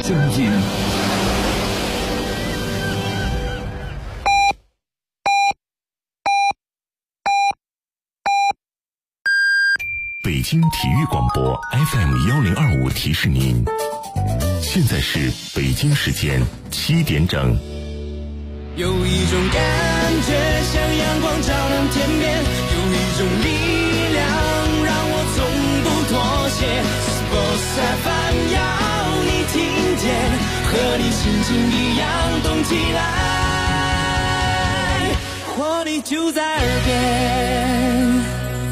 声音。北京体育广播 FM1025提示您，现在是北京时间7点整。 有一种感觉像阳光照亮天边，有一种力量让我从不妥协。Sports FM 要你听见，和你心情一样动起来，活力就在耳边。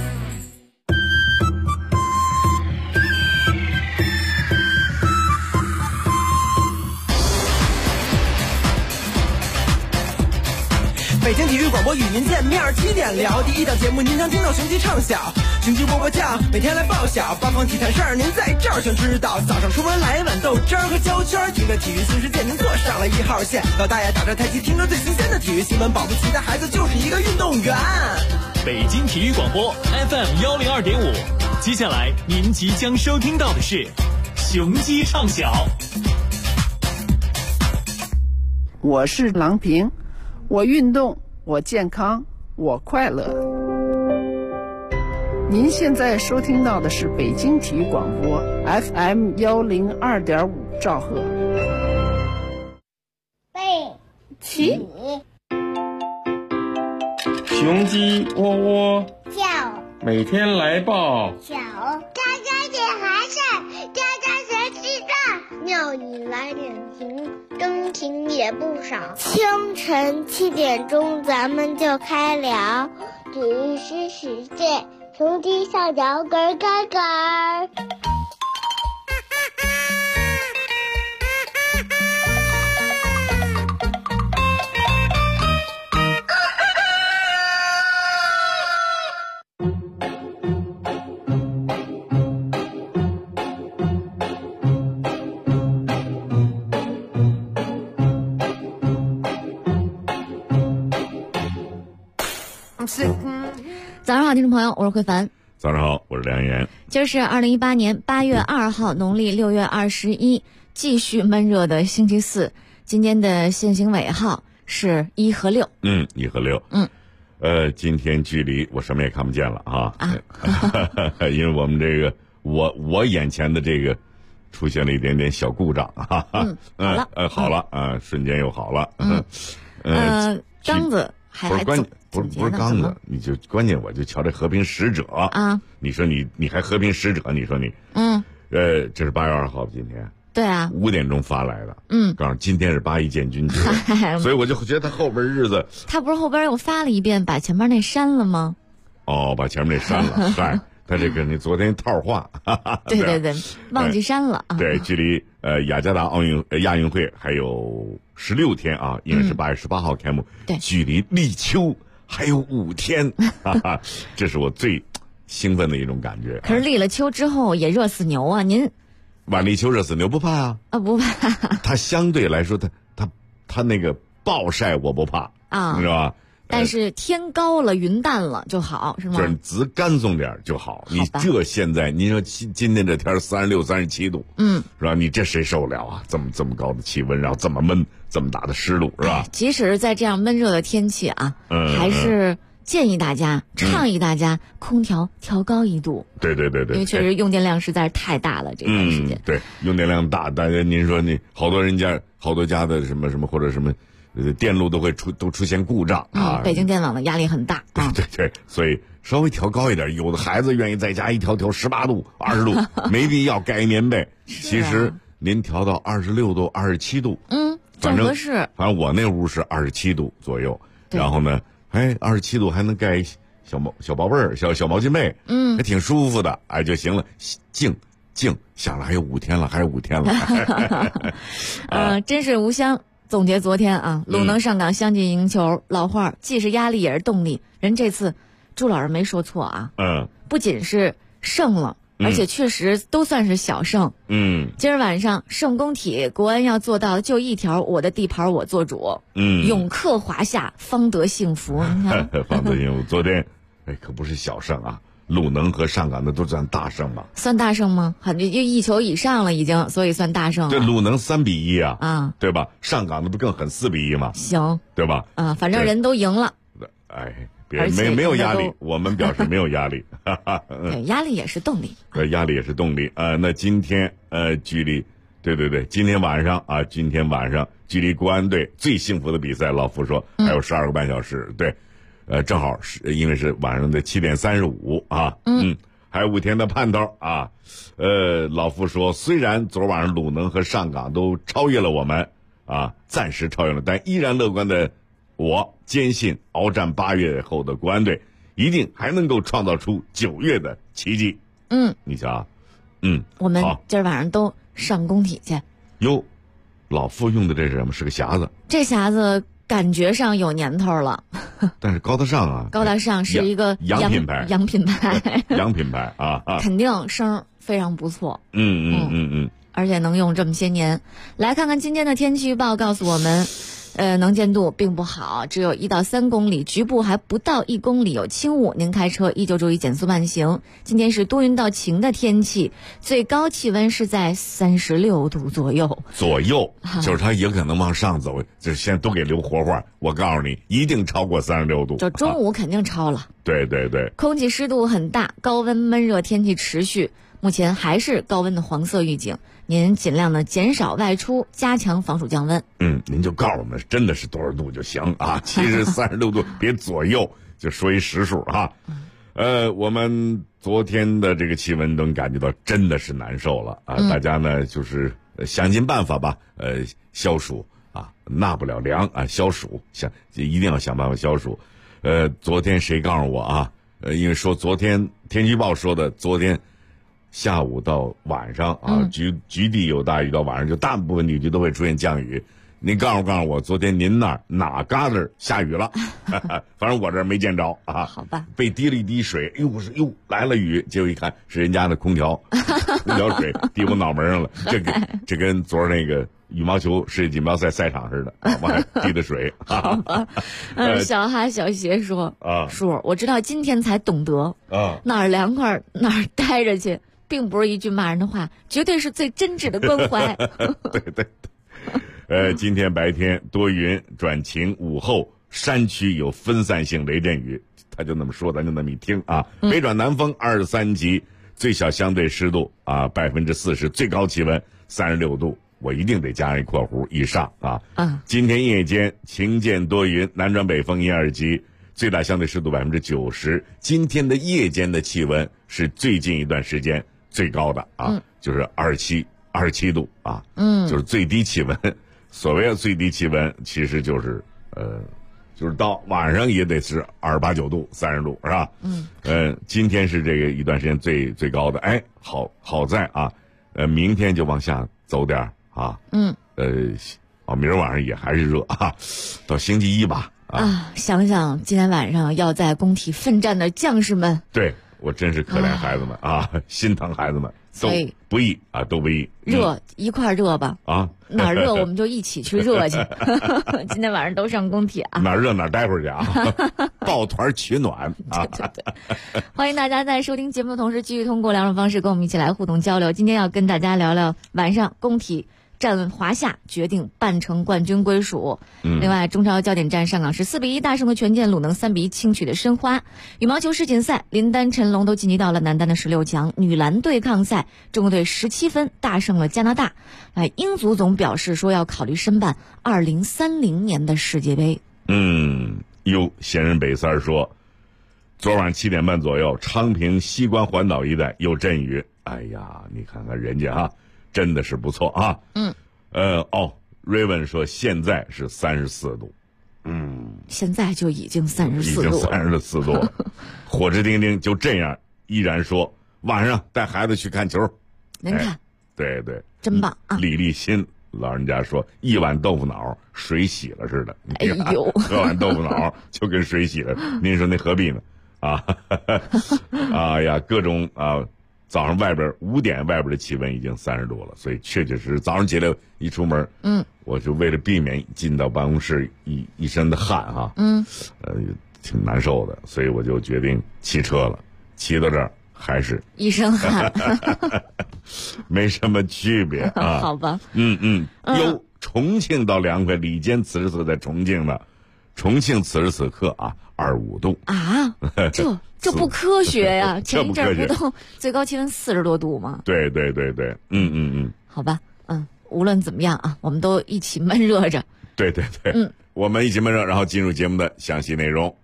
北京体育广播与您见面，7点聊第一档节目，您常听到雄鸡唱晓，雄鸡啵啵叫，每天来报晓，八方体坛事儿您在这儿全知道。早上出门来一碗豆汁儿和焦圈，听着体育新世界，您坐上了1号线。老大爷打着太极，听着最新鲜的体育新闻，保不齐的孩子就是一个运动员。 北京体育广播 FM102.5，接下来您即将收听到的是雄鸡唱晓。 我是郎平，我运动，我健康，我快乐。您现在收听到的是北京体育广播 FM102.5兆赫。起， 雄鸡窝窝叫， 每天来报小，家家点孩子，家家学习大，庙里来点情，真情也不少。清晨7点钟，咱们就开聊，体育新世界，雄鸡上脚咯咯咯。 早上好，听众朋友，我是慧凡。 早上好，我是梁岩。 今儿是2018年8月2号，农历6月21，继续闷热的星期四。今天的限行尾号是1和6。 1和6。今天距离我什么也看不见了啊！因为我们这个我眼前的这个出现了一点点小故障啊。好了啊，瞬间又好了。 刚子还不是刚子，你就关键我就瞧这和平使者啊！你说你还和平使者？你说你这是8月2号今天。 对啊 ，5点钟发来的。告诉今天是8·1建军节，所以我就觉得他后边日子， 他不是后边又发了一遍，把前面那删了吗？ 哦，把前面那删了。嗨，他这个你昨天套话， 对，忘记删了啊。 对，距离雅加达亚运会还有16天啊，因为是8月18号开幕， 对， 距离立秋还有5天，这是我最兴奋的一种感觉。 可是立了秋之后也热死牛啊！您晚立秋热死牛不怕啊？ 不怕。 它相对来说，它那个暴晒我不怕啊，你知道吧？ 但是天高了，云淡了就好，是吗？ 就是籽干松点就好。你这现在，您说今天这天36、37度，是吧？你这谁受得了啊？这么高的气温，然后这么闷，这么大的湿度，是吧？ 即使是在这样闷热的天气啊，还是建议大家、倡议大家空调调高1度。 对， 因为确实用电量实在是太大了，这段时间。 对，用电量大，大家您说好多家的什么或者什么。电路都出现故障啊！ 北京电网的压力很大啊！ 对，所以稍微调高一点，有的孩子愿意在家一调18度、20度，没必要盖棉被。其实您调到26度、27度， 正合适。 反正我那屋是27度左右，然后呢，27度还能盖小宝贝儿、小毛巾被，还挺舒服的，就行了。静，想了还有5天了， 真是无香。总结昨天啊，鲁能上港相继赢球，老话既是压力也是动力。人这次朱老师没说错啊，不仅是胜了，而且确实都算是小胜。今儿晚上圣公体国安要做到就一条，我的地盘我做主。勇克华夏，方得幸福。你看， 方得幸福。昨天可不是小胜啊鲁能和上港的都算大胜吧？ 算大胜吗？就1球以上了已经，所以算大胜了。 这鲁能3-1 啊， 对吧？上港的不更狠4-1吗？ 行， 对吧？ 反正人都赢了。 哎，没有压力，我们表示没有压力。 对，压力也是动力。 压力也是动力那今天距离，对，今天晚上距离国安队最幸福的比赛，老傅说还有12个半小时。对，正好是因为是晚上的7点35啊。还有5天的盼头啊。老傅说，虽然昨晚上鲁能和上港都超越了我们啊，暂时超越了，但依然乐观的我坚信，鏖战8月后的国安队一定还能够创造出9月的奇迹。你瞧， 我们今儿晚上都上工体去。 哟，老傅用的这是什么？是个匣子。 这匣子感觉上有年头了， 但是高大上啊。 高大上是一个洋品牌， 洋品牌， 洋品牌啊， 肯定声非常不错。 而且能用这么些年。来看看今天的天气预报，告诉我们。能见度并不好，只有1到3公里，局部还不到1公里有轻雾。您开车依旧注意减速慢行。今天是多云到晴的天气，最高气温是在36度左右。就是它也可能往上走，就是现在都给留活活。我告诉你，一定超过36度。 就中午肯定超了。 对。 空气湿度很大，高温闷热天气持续。目前还是高温的黄色预警，您尽量的减少外出，加强防暑降温。 您就告诉我们真的是多少度就行啊，其实36度别左右，就说一实数啊。我们昨天的这个气温都感觉到真的是难受了啊，大家呢就是想尽办法吧，消暑啊，纳不了凉啊，消暑一定要想办法消暑。昨天谁告诉我啊？因为说昨天天气预报说的，昨天下午到晚上啊，局地有大雨，到晚上就大部分地区都会出现降雨。您告诉我，昨天您那儿哪旮瘩下雨了？反正我这儿没见着啊。 好吧。 被滴了一滴水，我说来了雨，结果一看是人家的空调水滴我脑门上了。这跟昨儿那个羽毛球世界锦标赛赛场似的，我还滴的水。 好吧。小哈小鞋说叔，我知道今天才懂得哪儿凉快哪儿待着去。并不是一句骂人的话，绝对是最真挚的关怀。 对。今天白天多云转晴，午后山区有分散性雷阵雨，他就那么说，咱就那么一听啊。北转南风23级，最小相对湿度40%，最高气温36度，我一定得加一括弧以上啊。今天夜间晴见多云，南转北风1-2级，最大相对湿度90%。今天的夜间的气温是最近一段时间最高的啊，就是27度啊，就是最低气温。所谓的最低气温，其实就是到晚上也得是28、9度、30度，是吧？今天是这个一段时间最高的。好在啊，明天就往下走点啊。明儿晚上也还是热啊，到星期一吧。 想想今天晚上要在工体奋战的将士们， 对。我真是可怜孩子们心疼孩子们，都不易啊，都不易。 热一块热吧啊，哪儿热我们就一起去热去。今天晚上都上工体啊， 哪儿热哪儿待会儿去啊，抱团取暖啊。 对。欢迎大家在收听节目的同时，继续通过2种方式跟我们一起来互动交流。今天要跟大家聊聊晚上工体战华夏，决定半程冠军归属。另外，中超焦点战上港是4-1大胜的权健，鲁能3-1轻取的申花。羽毛球世锦赛，林丹、陈龙都晋级到了男单的16强。女篮对抗赛，中国队17分大胜了加拿大。英足总表示说要考虑申办2030年的世界杯。 闲人北三说，昨晚7点半左右，昌平西关环岛一带有阵雨。哎呀，你看看人家真的是不错啊。Raven 说现在是34度。 现在就已经34度了。 已经34度了。火之丁丁就这样依然说，晚上带孩子去看球。 您看。 对。 真棒啊。 李立新老人家说，一碗豆腐脑水洗了似的。 哎呦， 喝碗豆腐脑就跟水洗了，您说那何必呢？各种早上外边5点外边的气温已经30度了，所以确实早上起来一出门，我就为了避免进到办公室一身的汗挺难受的，所以我就决定骑车了。 骑到这儿还是一身汗， 没什么区别啊。 好吧。 由重庆到凉快，李坚此时此刻在重庆呢，重庆此时此刻啊25度啊，这不科学呀！前一阵儿不都最高气温40多度吗？ 对， 好吧，无论怎么样啊，我们都一起闷热着。 对，我们一起闷热，然后进入节目的详细内容。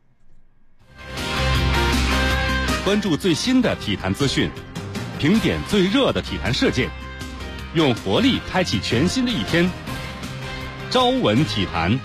关注最新的体坛资讯，评点最热的体坛事件，用活力开启全新的一天。朝闻体坛。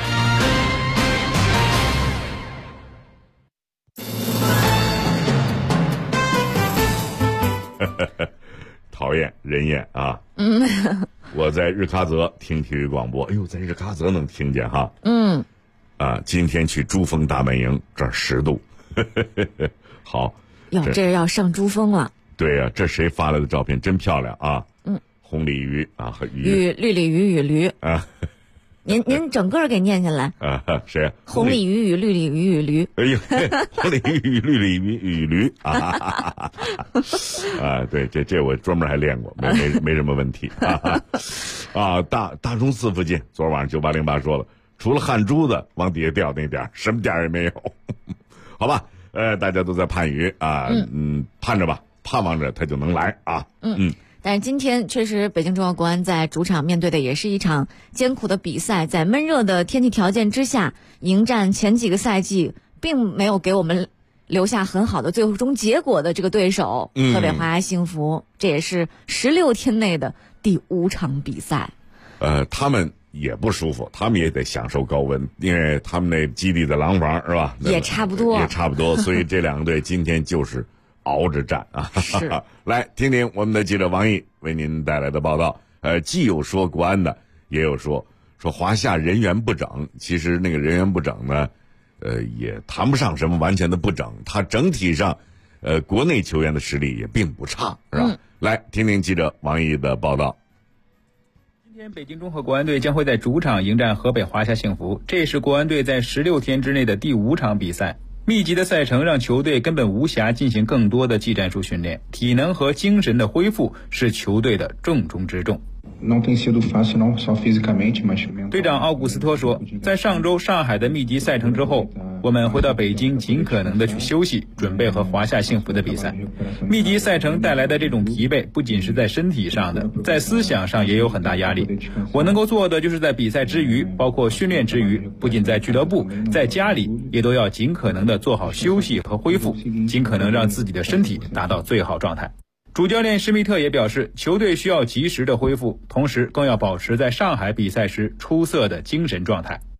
讨厌人厌啊！我在日喀则听体育广播，哎呦，在日喀则能听见哈。今天去珠峰大本营，这儿10度。好， 这要上珠峰了。 对呀，这谁发来的照片真漂亮啊！红鲤鱼啊和鱼， 绿鲤鱼与驴啊。 您整个给念下来啊？谁啊？ 红鲤鱼与绿鲤鱼与驴。 哎呦，红鲤鱼与绿鲤鱼与驴啊！对，这我专门还练过，没什么问题啊！大钟寺附近，昨晚上9808说了，除了汗珠子往底下掉那点儿，什么点儿也没有。好吧，大家都在盼雨啊，盼着吧，盼望着它就能来啊。 但是今天确实，北京中赫国安在主场面对的也是一场艰苦的比赛，在闷热的天气条件之下，迎战前几个赛季并没有给我们留下很好的最终结果的这个对手河北华夏幸福，这也是16天内的第5场比赛。 他们也不舒服，他们也得享受高温，因为他们那基地的廊坊是吧？ 也差不多， 所以这两个队今天就是熬着战啊！ 是， 来听听我们的记者王毅为您带来的报道。既有说国安的，也有说华夏人员不整。其实那个人员不整呢，也谈不上什么完全的不整，它整体上，国内球员的实力也并不差，是吧？来听听记者王毅的报道。 今天北京中赫国安队将会在主场迎战河北华夏幸福，这是国安队在16天之内的第5场比赛。密集的赛程让球队根本无暇进行更多的技战术训练，体能和精神的恢复是球队的重中之重。队长奥古斯托说，在上周上海的密集赛程之后，我们回到北京尽可能的去休息，准备和华夏幸福的比赛。密集赛程带来的这种疲惫不仅是在身体上的，在思想上也有很大压力。我能够做的就是在比赛之余，包括训练之余，不仅在俱乐部，在家里也都要尽可能的做好休息和恢复，尽可能让自己的身体达到最好状态。主教练施密特也表示，球队需要及时的恢复，同时更要保持在上海比赛时出色的精神状态。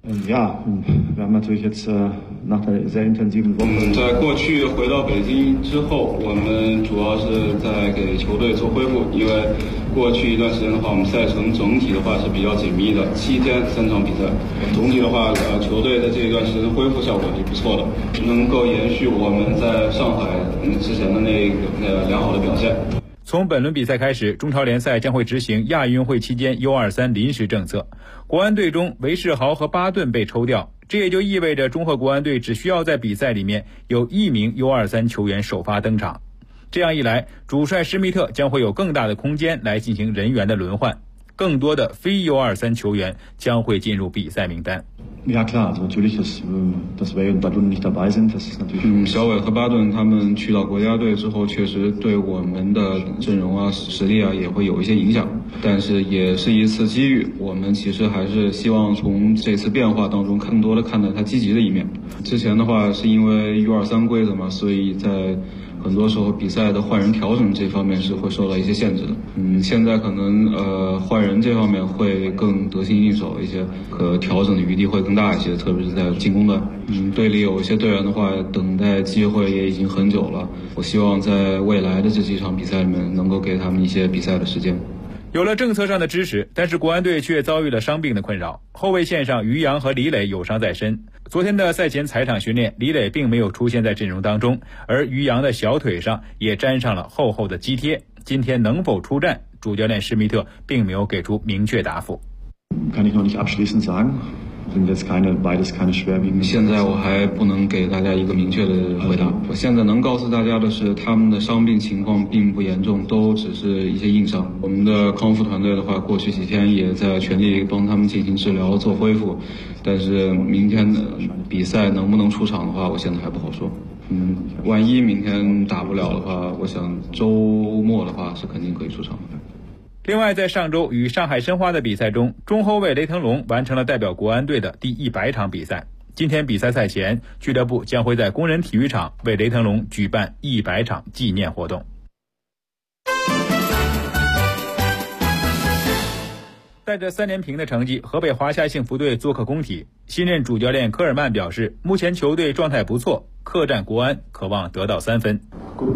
在过去回到北京之后，我们主要是在给球队做恢复，因为过去一段时间的话，我们赛程整体的话是比较紧密的，7天3场比赛，总体的话，球队的这一段时间恢复效果是不错的，能够延续我们在上海之前的那个良好的表现。 从本轮比赛开始，中超联赛将会执行亚运会期间 U23 临时政策。国安队中韦世豪和巴顿被抽调，这也就意味着中赫国安队只需要在比赛里面有1名 U23 球员首发登场。这样一来，主帅施密特将会有更大的空间来进行人员的轮换，更多的非 U23 球员将会进入比赛名单。 小伟和巴顿他们去到国家队之后，确实对我们的阵容啊、实力啊也会有一些影响，但是也是一次机遇。我们其实还是希望从这次变化当中更多的看到他积极的一面。之前的话是因为 U23 规则嘛，所以在很多时候比赛的换人调整这方面是会受到一些限制的。现在可能换人这方面会更得心应手一些，调整的余地会更大一些，特别是在进攻端。队里有一些队员的话，等待机会也已经很久了。我希望在未来的这几场比赛里面，能够给他们一些比赛的时间。 有了政策上的支持，但是国安队却遭遇了伤病的困扰。后卫线上于洋和李磊有伤在身。昨天的赛前踩场训练，李磊并没有出现在阵容当中，而于洋的小腿上也沾上了厚厚的肌贴。今天能否出战，主教练施密特并没有给出明确答复。 现在我还不能给大家一个明确的回答。我现在能告诉大家的是，他们的伤病情况并不严重，都只是一些硬伤。我们的康复团队的话，过去几天也在全力帮他们进行治疗做恢复，但是明天的比赛能不能出场的话，我现在还不好说。万一明天打不了的话，我想周末的话是肯定可以出场的。 另外，在上周与上海申花的比赛中，中后卫雷腾龙完成了代表国安队的第100场比赛。今天比赛赛前，俱乐部将会在工人体育场为雷腾龙举办100场纪念活动。带着3连平的成绩，河北华夏幸福队做客工体。新任主教练科尔曼表示，目前球队状态不错，客战国安渴望得到3分。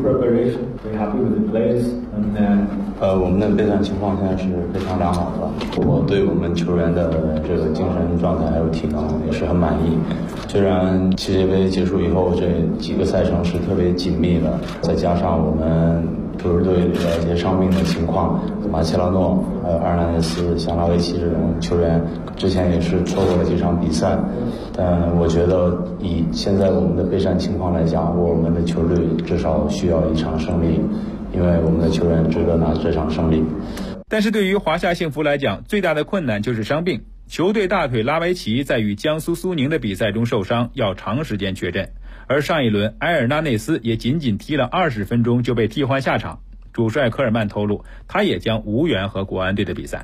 我们的备战情况现在是非常良好的，我对我们球员的这个精神状态还有体能也是很满意。虽然世界杯结束以后这几个赛程是特别紧密的，再加上我们球队的一些伤病的情况，马切拉诺还有阿尔纳内斯、香拉维奇这种球员之前也是错过了几场比赛，但我觉得以现在我们的备战情况来讲，我们的球队至少需要1场胜利，因为我们的球员值得拿这场胜利。 但是对于华夏幸福来讲，最大的困难就是伤病。球队大腿拉维奇在与江苏苏宁的比赛中受伤，要长时间确诊。而上一轮埃尔纳内斯也仅仅踢了20分钟就被替换下场。主帅科尔曼透露，他也将无缘和国安队的比赛。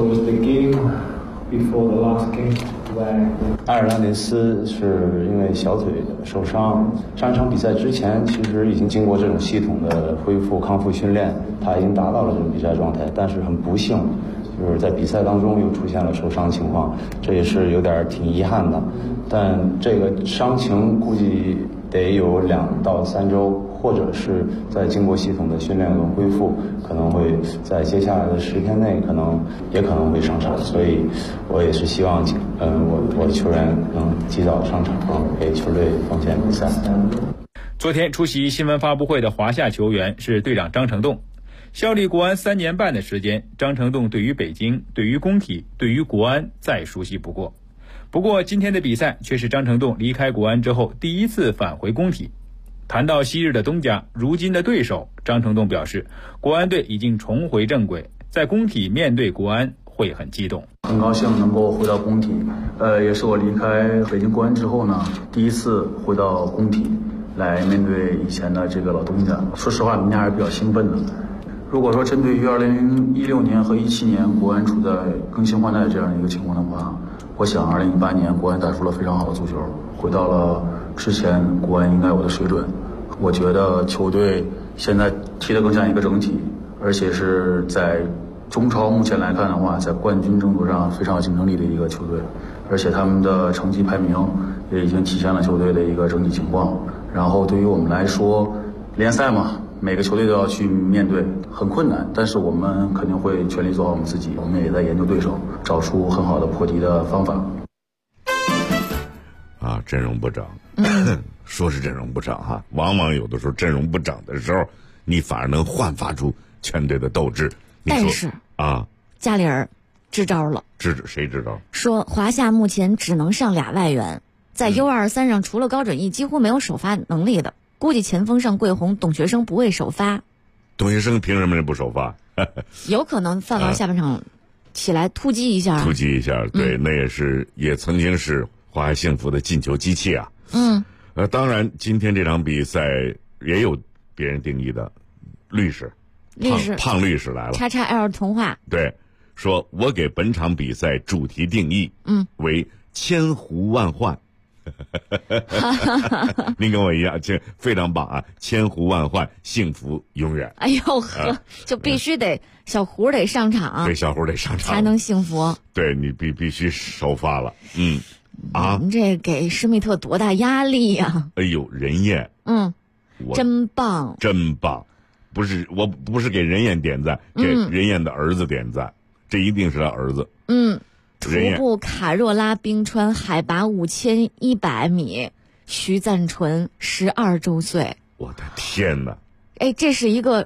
埃尔纳内斯是因为小腿受伤，上一场比赛之前其实已经经过这种系统的恢复康复训练，他已经达到了这种比赛状态，但是很不幸就是在比赛当中又出现了受伤情况，这也是有点挺遗憾的。但这个伤情估计得有2到3周，或者是在经过系统的训练跟恢复，可能会在接下来的10天内也可能会上场。所以我也是希望我的球员能及早上场，给球队奉献比赛。 昨天出席新闻发布会的华夏球员是队长张成栋。效力国安3年半的时间，张成栋对于北京、对于工体、对于国安再熟悉不过。不过今天的比赛却是张成栋离开国安之后第一次返回工体。谈到昔日的东家，如今的对手，张成栋表示，国安队已经重回正轨，在工体面对国安会很激动。 很高兴能够回到工体，也是我离开北京国安之后呢，第一次回到工体来面对以前的这个老东家。说实话，明天还是比较兴奋的。如果说针对于2016年和17年国安处在更新换代这样的一个情况的话，我想2018年国安打出了非常好的足球，回到了之前国安应该有的水准。我觉得球队现在踢得更像一个整体，而且是在中超目前来看的话，在冠军争夺上非常有竞争力的一个球队，而且他们的成绩排名也已经体现了球队的一个整体情况。然后对于我们来说，联赛嘛，每个球队都要去面对，很困难，但是我们肯定会全力做好我们自己。我们也在研究对手，找出很好的破题的方法。 阵容不整，说是阵容不整哈，往往有的时候阵容不整的时候，你反而能焕发出全队的斗志。 但是加里尔支招了。 谁支招？说华夏目前只能上2外援，在 U23 上除了高准翼几乎没有首发能力的，估计前锋上桂红、董学生不会首发。 董学生凭什么不首发？ 有可能范王下半场起来突击一下。 对，那也曾经是华夏幸福的进球机器啊。当然今天这场比赛也有别人定义的律师胖律师来了 XXL 童话。 对，说我给本场比赛主题定义为千呼万唤。您跟我一样，这非常棒啊！千呼万唤，幸福永远。 哎呦呵，就必须得小胡得上场， 对，小胡得上场才能幸福。 对，你必须首发了。 你这给施密特多大压力呀！ 哎呦，任燕， 真棒， 我不是给任燕点赞，给任燕的儿子点赞，这一定是他儿子。 徒步卡若拉冰川，海拔5100米，徐赞纯12周岁。 我的天哪！ 这是一个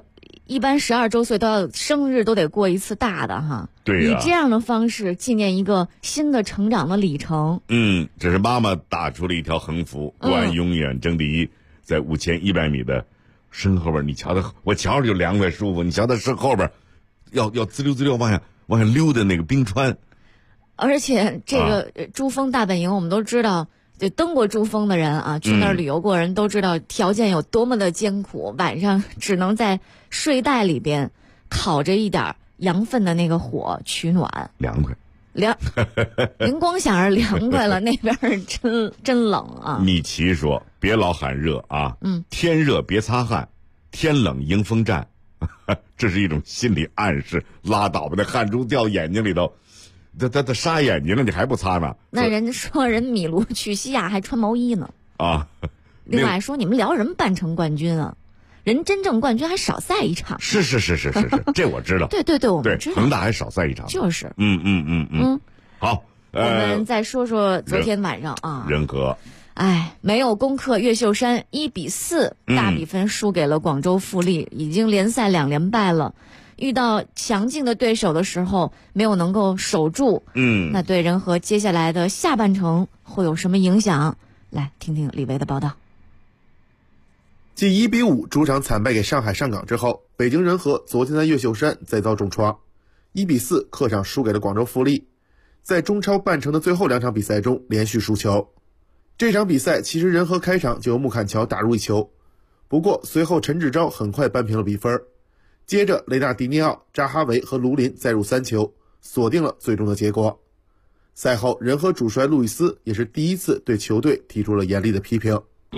一般12周岁都要生日都得过一次大的哈。 对呀， 以这样的方式纪念一个新的成长的里程。 这是妈妈打出了一条横幅，国安永远争第一。在5100米的身后边，你瞧他，我瞧着就凉快舒服。你瞧他身后边，要滋溜滋溜往下溜的那个冰川。 而且这个珠峰大本营，我们都知道，就登过珠峰的人啊，去那儿旅游过人都知道条件有多么的艰苦，晚上只能在睡袋里边烤着一点羊粪的那个火取暖， 凉快。 您光想着凉快了，那边真冷啊！ 米奇说：“别老喊热啊，天热别擦汗，天冷迎风站，这是一种心理暗示。拉倒吧，那汗珠掉眼睛里头，他沙眼睛了，你还不擦呢？ 那人说人米卢去西亚还穿毛衣呢啊！ 另外说你们聊什么半程冠军啊？人真正冠军还少赛一场。 是，这我知道。 对，我们知道。 恒大还少赛一场。 就是。 好， 我们再说说昨天晚上啊。 人和。 没有攻克越秀山1-4大比分输给了广州富力，已经联赛2连败了。遇到强劲的对手的时候，没有能够守住。那对人和接下来的下半程会有什么影响？来听听李维的报道。 继1-5主场惨败给上海上港之后，北京人和昨天在越秀山再遭重创，1-4客场输给了广州富力，在中超半程的最后2场比赛中连续输球。这场比赛其实人和开场就由穆坎乔打入1球，不过随后陈志钊很快扳平了比分，接着雷纳迪尼奥、扎哈维和卢林再入3球，锁定了最终的结果。赛后人和主帅路易斯也是第一次对球队提出了严厉的批评。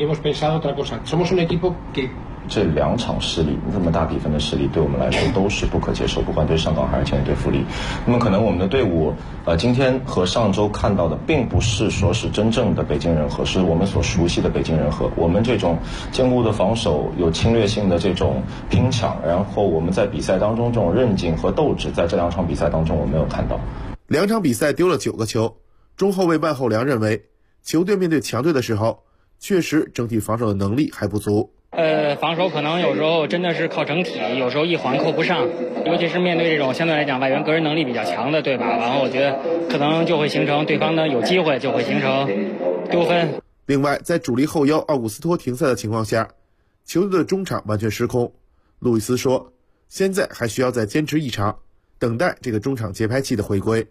这2场失利，这么大比分的失利，对我们来说都是不可接受，不管对上港还是前对富力。那么可能我们的队伍，今天和上周看到的，并不是说是真正的北京人和，是我们所熟悉的北京人和。我们这种坚固的防守，有侵略性的这种拼抢，然后我们在比赛当中这种韧劲和斗志，在这2场比赛当中我没有看到。 2场比赛丢了9个球，中后卫万厚良认为，球队面对强队的时候，确实整体防守的能力还不足。 防守可能有时候真的是靠整体，有时候一环扣不上，尤其是面对这种相对来讲外援个人能力比较强的对吧？然后我觉得可能就会形成对方的有机会就会形成丢分。 另外，在主力后腰奥古斯托停赛的情况下，球队的中场完全失控。路易斯说，现在还需要再坚持1场，等待这个中场节拍器的回归。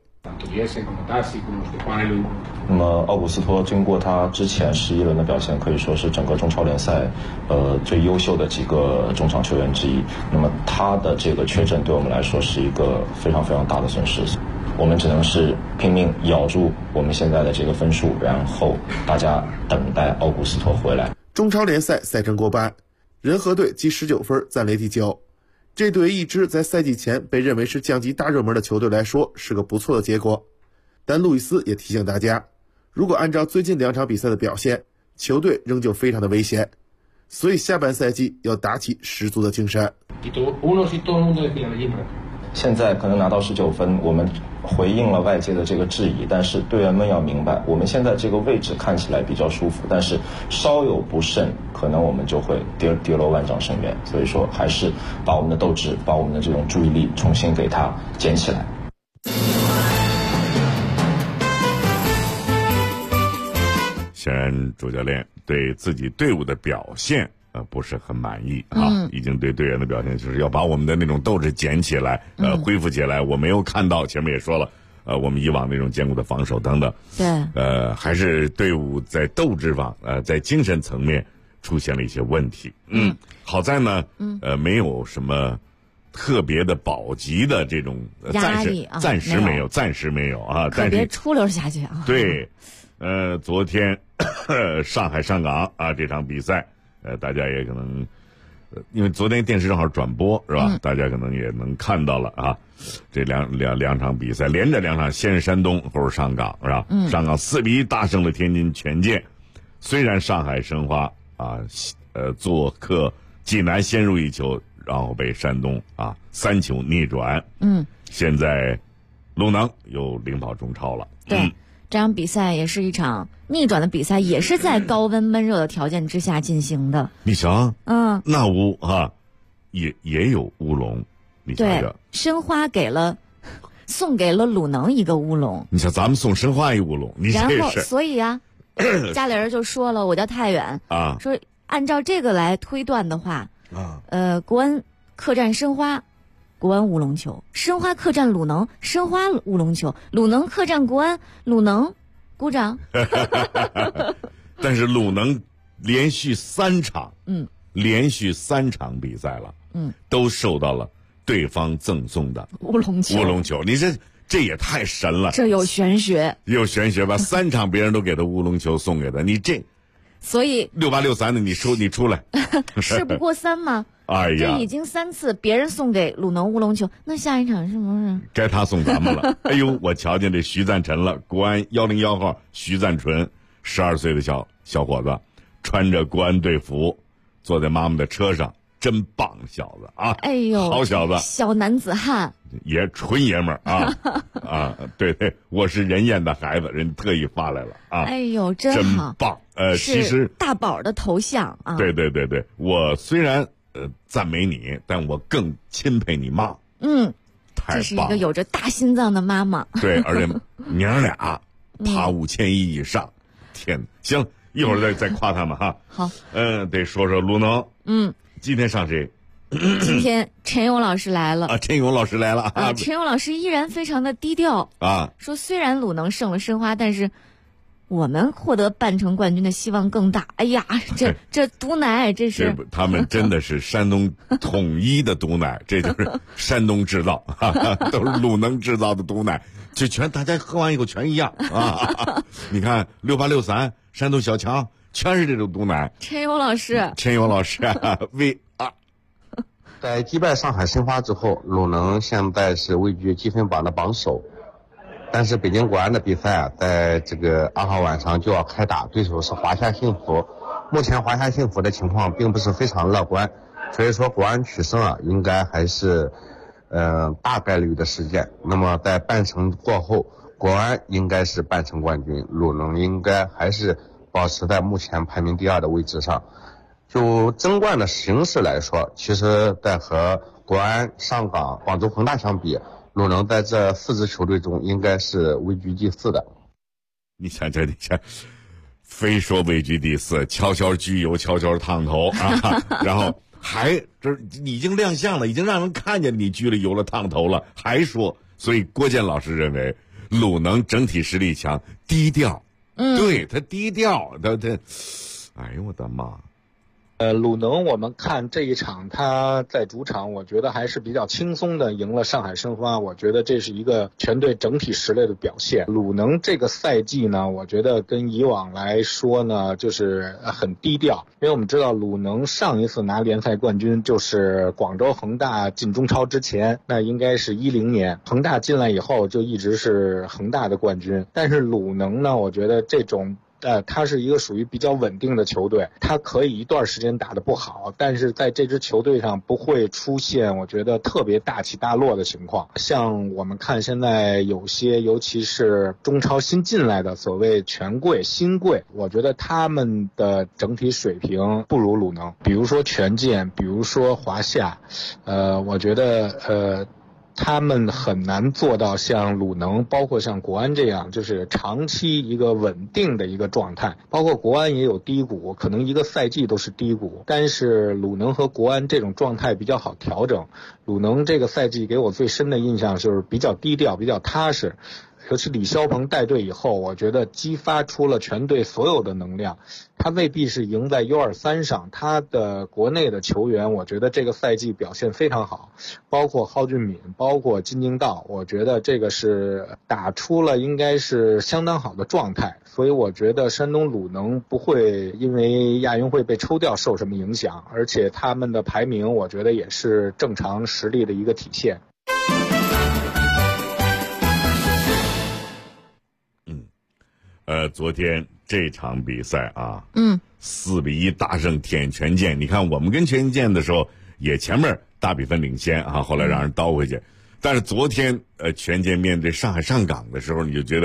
那么奥古斯托经过他之前11轮的表现，可以说是整个中超联赛最优秀的几个中场球员之一。那么他的这个缺阵对我们来说是一个非常非常大的损失，我们只能是拼命咬住我们现在的这个分数，然后大家等待奥古斯托回来。 中超联赛赛程过半，人和队积19分暂列第9，这对于一支在赛季前被认为是降级大热门的球队来说是个不错的结果。但路易斯也提醒大家，如果按照最近2场比赛的表现，球队仍旧非常的危险，所以下半赛季要打起十足的精神。 现在可能拿到19分，我们回应了外界的这个质疑，但是队员们要明白，我们现在这个位置看起来比较舒服，但是稍有不慎，可能我们就会跌落万丈深渊。所以说，还是把我们的斗志，把我们的这种注意力重新给它捡起来。 显然主教练对自己队伍的表现不是很满意啊，已经对队员的表现就是要把我们的那种斗志捡起来，恢复起来。我没有看到，前面也说了，我们以往那种坚固的防守等等， 对， 还是队伍在斗志上，在精神层面出现了一些问题。好在呢，没有什么特别的保级的这种暂时没有啊， 可别出溜下去啊。 对。昨天上海上港啊这场比赛，大家也可能，因为昨天电视正好转播是吧？大家可能也能看到了啊，这两场比赛连着2场，先是山东，后是上港是吧？上港4-1大胜了天津权健，虽然上海申花啊做客济南先入1球，然后被山东3球逆转。现在鲁能又领跑中超了。 对。这场比赛也是一场逆转的比赛，也是在高温闷热的条件之下进行的。 你瞧，那屋也有乌龙，你瞧瞧。 对，申花送给了鲁能一个乌龙。 你瞧，咱们送申花一乌龙，你这然后是。 所以啊，家里人就说了，我叫太远啊， 说按照这个来推断的话，国安客战申花，国安乌龙球；申花客战鲁能，申花乌龙球；鲁能客战国安，鲁能鼓掌。 但是鲁能连续3场比赛了，都受到了对方赠送的乌龙球。 你这也太神了， 这有玄学吧？3场别人都给他乌龙球送给他，你这， 所以 68、63的你出来， 事不过3嘛。 哎呀， 这已经3次别人送给鲁能乌龙球，那下一场是不是该他送咱们了？哎呦，我瞧见这徐赞辰了，国安101号徐赞纯，12岁的小伙子，穿着国安队服，坐在妈妈的车上，真棒，小子啊！ 哎呦， 好小子， 小男子汉， 也纯爷们儿啊啊！对，我是人燕的孩子，人特意发来了啊！ 哎呦，真好， 棒！其实大宝的头像啊， 对，我虽然赞美你，但我更钦佩你妈。太棒了， 这是一个有着大心脏的妈妈。 对，而且娘俩爬5000亿以上，天，行，一会儿再夸他们哈。 好， 得说说鲁能。今天上谁？ 今天陈勇老师来了啊！陈勇老师来了啊！ 陈勇老师依然非常的低调啊， 说虽然鲁能胜了申花，但是我们获得半程冠军的希望更大。哎呀，这毒奶，这是他们真的是山东统一的毒奶，这就是山东制造，都是鲁能制造的毒奶，就大家喝完以后全一样啊！你看68、63，山东小强全是这种毒奶。 陈勇老师在击败上海申花之后，鲁能现在是位居积分榜的榜首。但是北京国安的比赛在这个2号晚上就要开打，对手是华夏幸福。目前华夏幸福的情况并不是非常乐观，所以说国安取胜应该还是大概率的事件。那么在半程过后，国安应该是半程冠军，鲁能应该还是保持在目前排名第2的位置上。就争冠的形势来说，其实在和国安、上港、广州恒大相比，鲁能在这4支球队中应该是位居第4的。 你想，非说位居第4，悄悄焗油，悄悄烫头啊，然后这已经亮相了，已经让人看见你焗了油了，烫头了，还说，所以郭健老师认为鲁能整体实力强，低调。对，他低调，他，哎呦我的妈！ 鲁能我们看这一场他在主场，我觉得还是比较轻松的赢了上海申花，我觉得这是一个全队整体实力的表现。鲁能这个赛季呢，我觉得跟以往来说呢，就是很低调，因为我们知道鲁能上一次拿联赛冠军就是广州恒大进中超之前，那应该是10年，恒大进来以后就一直是恒大的冠军。但是鲁能呢，我觉得这种他是一个属于比较稳定的球队，他可以一段时间打得不好，但是在这支球队上不会出现我觉得特别大起大落的情况。像我们看现在有些尤其是中超新进来的所谓权贵新贵，我觉得他们的整体水平不如鲁能，比如说权健，比如说华夏，我觉得他们很难做到像鲁能包括像国安这样就是长期一个稳定的一个状态，包括国安也有低谷，可能一个赛季都是低谷，但是鲁能和国安这种状态比较好调整。鲁能这个赛季给我最深的印象就是比较低调比较踏实，尤其李霄鹏带队以后，我觉得激发出了全队所有的能量。他未必是赢在 U23 上，他的国内的球员我觉得这个赛季表现非常好，包括蒿俊闵，包括金敬道，我觉得这个是打出了应该是相当好的状态。所以我觉得山东鲁能不会因为亚运会被抽调受什么影响，而且他们的排名我觉得也是正常实力的一个体现。 昨天这场比赛啊，4-1大胜天权健。你看我们跟权健的时候也前面大比分领先啊，后来让人倒回去。但是昨天权健面对上海上港的时候，你就觉得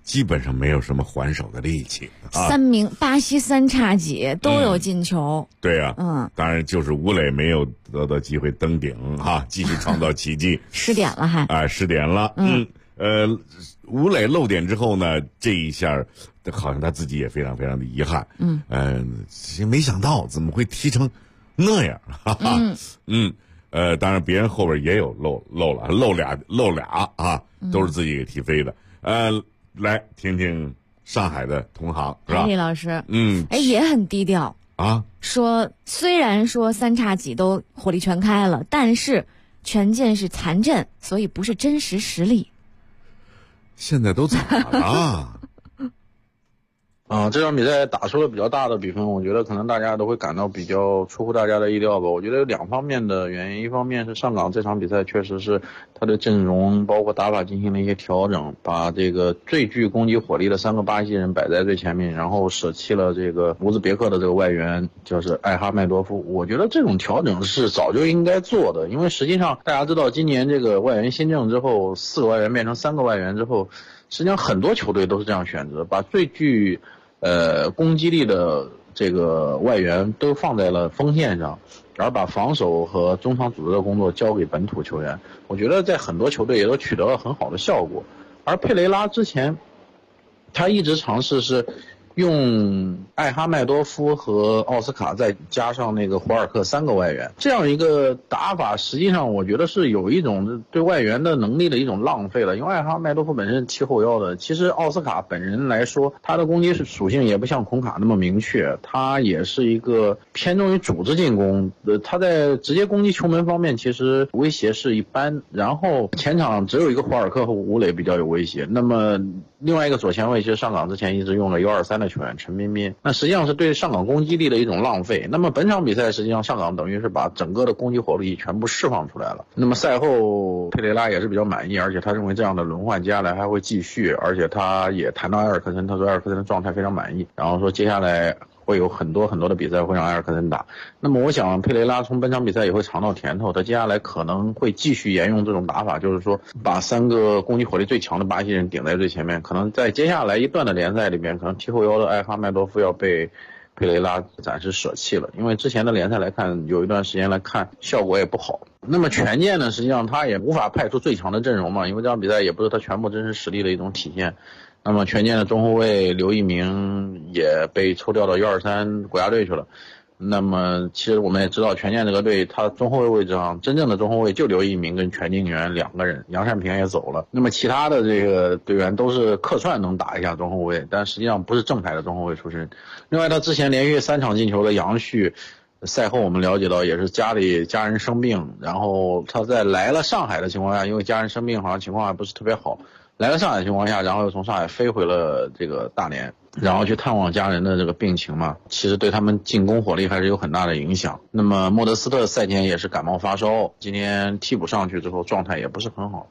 基本上没有什么还手的力气啊。 巴西3叉戟都有进球。 对啊，当然就是吴磊没有得到机会登顶哈，继续创造奇迹。 失点了还？ 失点了。吴磊漏点之后呢，这一下好像他自己也非常非常的遗憾。没想到怎么会踢成那样，哈哈。当然别人后边也有漏俩啊，都是自己给踢飞的。来听听上海的同行是吧？ 李老师，也很低调啊。 说虽然说3叉戟都火力全开了，但是权健是残阵，所以不是真实实力。 现在都咋了？ 这场比赛打出了比较大的比分，我觉得可能大家都会感到比较出乎大家的意料吧。我觉得有2方面的原因，一方面是上港这场比赛确实是他的阵容包括打法进行了一些调整，把这个最具攻击火力的3个巴西人摆在最前面，然后舍弃了这个乌兹别克的这个外援，就是艾哈迈多夫。我觉得这种调整是早就应该做的，因为实际上大家知道今年这个外援新政之后，4个外援变成3个外援之后，实际上很多球队都是这样选择，把最具攻击力的这个外援都放在了锋线上，而把防守和中场组织的工作交给本土球员。我觉得在很多球队也都取得了很好的效果。而佩雷拉之前他一直尝试是用艾哈迈多夫和奥斯卡再加上那个胡尔克3个外援，这样一个打法实际上我觉得是有一种对外援的能力的一种浪费了。因为艾哈迈多夫本身是踢后腰的，其实奥斯卡本人来说他的攻击属性也不像孔卡那么明确，他也是一个偏重于组织进攻，他在直接攻击球门方面其实威胁是一般，然后前场只有一个胡尔克和吴磊比较有威胁。那么另外一个左前卫其实上港之前一直用了123的球员陈彬彬，那实际上是对上港攻击力的一种浪费。那么本场比赛实际上上港等于是把整个的攻击火力全部释放出来了。那么赛后佩雷拉也是比较满意，而且他认为这样的轮换接下来还会继续，而且他也谈到埃尔克森，他说埃尔克森的状态非常满意，然后说接下来会有很多的比赛会让埃尔克森打。那么我想佩雷拉从本场比赛也会尝到甜头，他接下来可能会继续沿用这种打法，就是说把3个攻击火力最强的巴西人顶在最前面，可能在接下来一段的联赛里面，可能踢后腰的艾哈迈多夫要被佩雷拉暂时舍弃了，因为之前的联赛来看，有一段时间来看效果也不好。那么权健呢，实际上他也无法派出最强的阵容嘛，因为这场比赛也不是他全部真实实力的一种体现。那么权健的中后卫刘一鸣也被抽调到123国家队去了。那么其实我们也知道权健这个队他中后卫位置上真正的中后卫就刘一鸣跟全敬元2个人，杨善平也走了。那么其他的这个队员都是客串能打一下中后卫，但实际上不是正牌的中后卫出身。另外他之前连续3场进球的杨旭，赛后我们了解到也是家人生病，然后他在来了上海的情况下，因为家人生病好像情况还不是特别好，来了上海的情况下，然后又从上海飞回了这个大连，然后去探望家人的这个病情嘛，其实对他们进攻火力还是有很大的影响。那么莫德斯特赛前也是感冒发烧，今天替补上去之后状态也不是很好。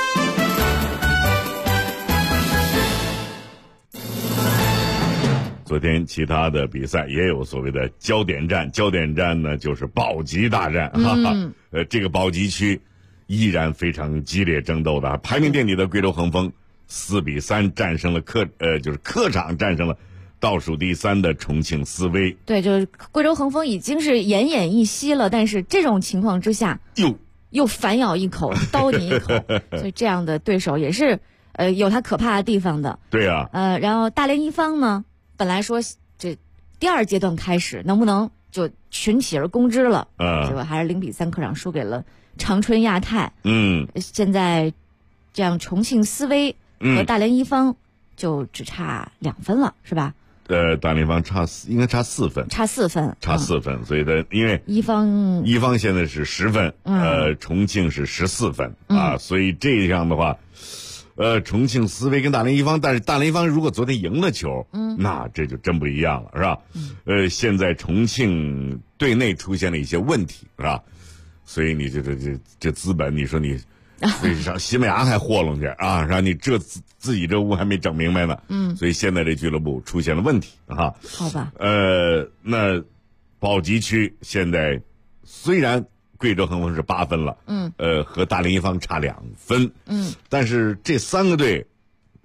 昨天其他的比赛也有所谓的焦点战呢就是保级大战，这个保级区依然非常激烈争斗的，排名垫底的贵州恒丰4-3战胜了客场战胜了倒数第3的重庆斯威。对，就是贵州恒丰已经是奄奄一息了，但是这种情况之下又反咬一口，刀你一口，所以这样的对手也是有他可怕的地方的。对啊，然后大连一方呢，本来说这第2阶段开始能不能就群起而攻之了，结果还是0-3客场输给了长春亚泰。现在这样重庆斯威和大连一方就只差2分了，是吧？大连一方应该差4分，差4分，所以因为一方现在是10分，重庆是14分啊，所以这样的话，重庆斯威跟大连一方，但是大连一方如果昨天赢了球，那这就真不一样了，是吧？现在重庆队内出现了一些问题，是吧？所以你这资本，你说你上西班牙还豁拢去啊？让你自己这屋还没整明白呢。所以现在这俱乐部出现了问题啊。好吧。那保级区现在虽然贵州恒丰是8分了，和大连一方差2分，但是这3个队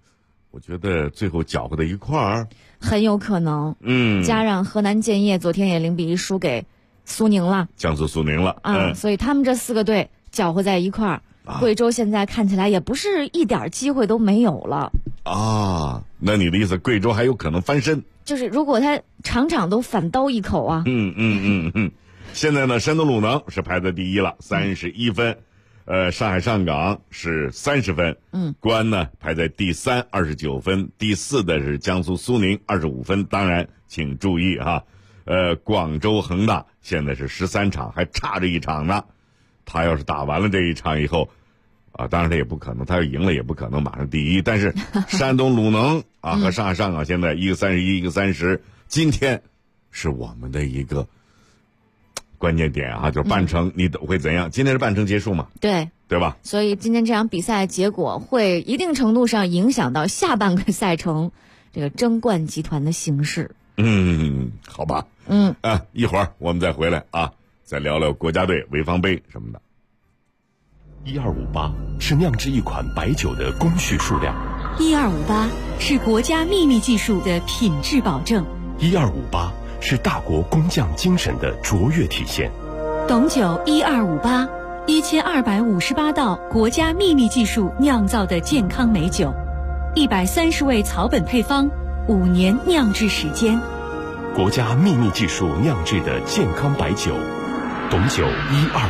我觉得最后搅和在一块儿， 很有可能。加上河南建业昨天也0-1输给苏宁了， 江苏苏宁了所以他们这4个队搅和在一块儿。贵州现在看起来也不是一点机会都没有了啊！那你的意思，贵州还有可能翻身？ 就是如果他场场都反刀一口啊！ 现在呢，山东鲁能是排在第一了，31分。上海上港是30分。国安呢排在第3，29分。第4的是江苏苏宁25分。当然，请注意哈，广州恒大现在是13场，还差着1场呢。他要是打完了这一场以后，当然他也不可能，他要赢了也不可能马上第一。但是山东鲁能和上海上港现在一个31，一个30。今天是我们的一个关键点啊，就是半程你会怎样？今天是半程结束嘛？对吧？ 所以今天这场比赛结果会一定程度上影响到下半个赛程这个争冠集团的形势。 好吧。一会儿我们再回来啊。再聊聊国家队潍坊杯什么的。 1258是酿制一款白酒的工序数量 ，1258是国家秘密技术的品质保证 ，1258是大国工匠精神的卓越体现。 董酒1258，1258道国家秘密技术酿造的健康美酒，130味草本配方，5年酿制时间， 国家秘密技术酿制的健康白酒。董酒1258。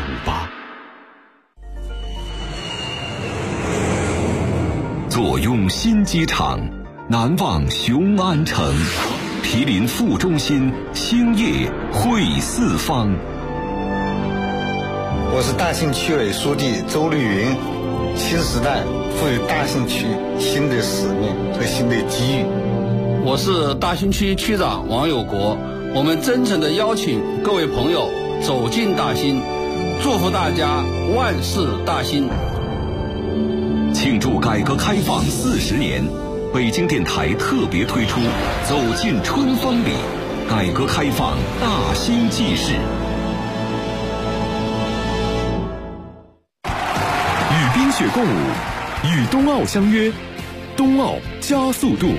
坐拥新机场，南望雄安城，毗邻副中心，兴业汇四方。 我是大兴区委书记周绿云。新时代赋予大兴区新的使命和新的机遇。 我是大兴区区长王有国。我们真诚地邀请各位朋友走进大兴，祝福大家万事大兴。 庆祝改革开放40年，北京电台特别推出走进春风里，改革开放大兴纪事。 与冰雪共舞，与冬奥相约，冬奥加速度。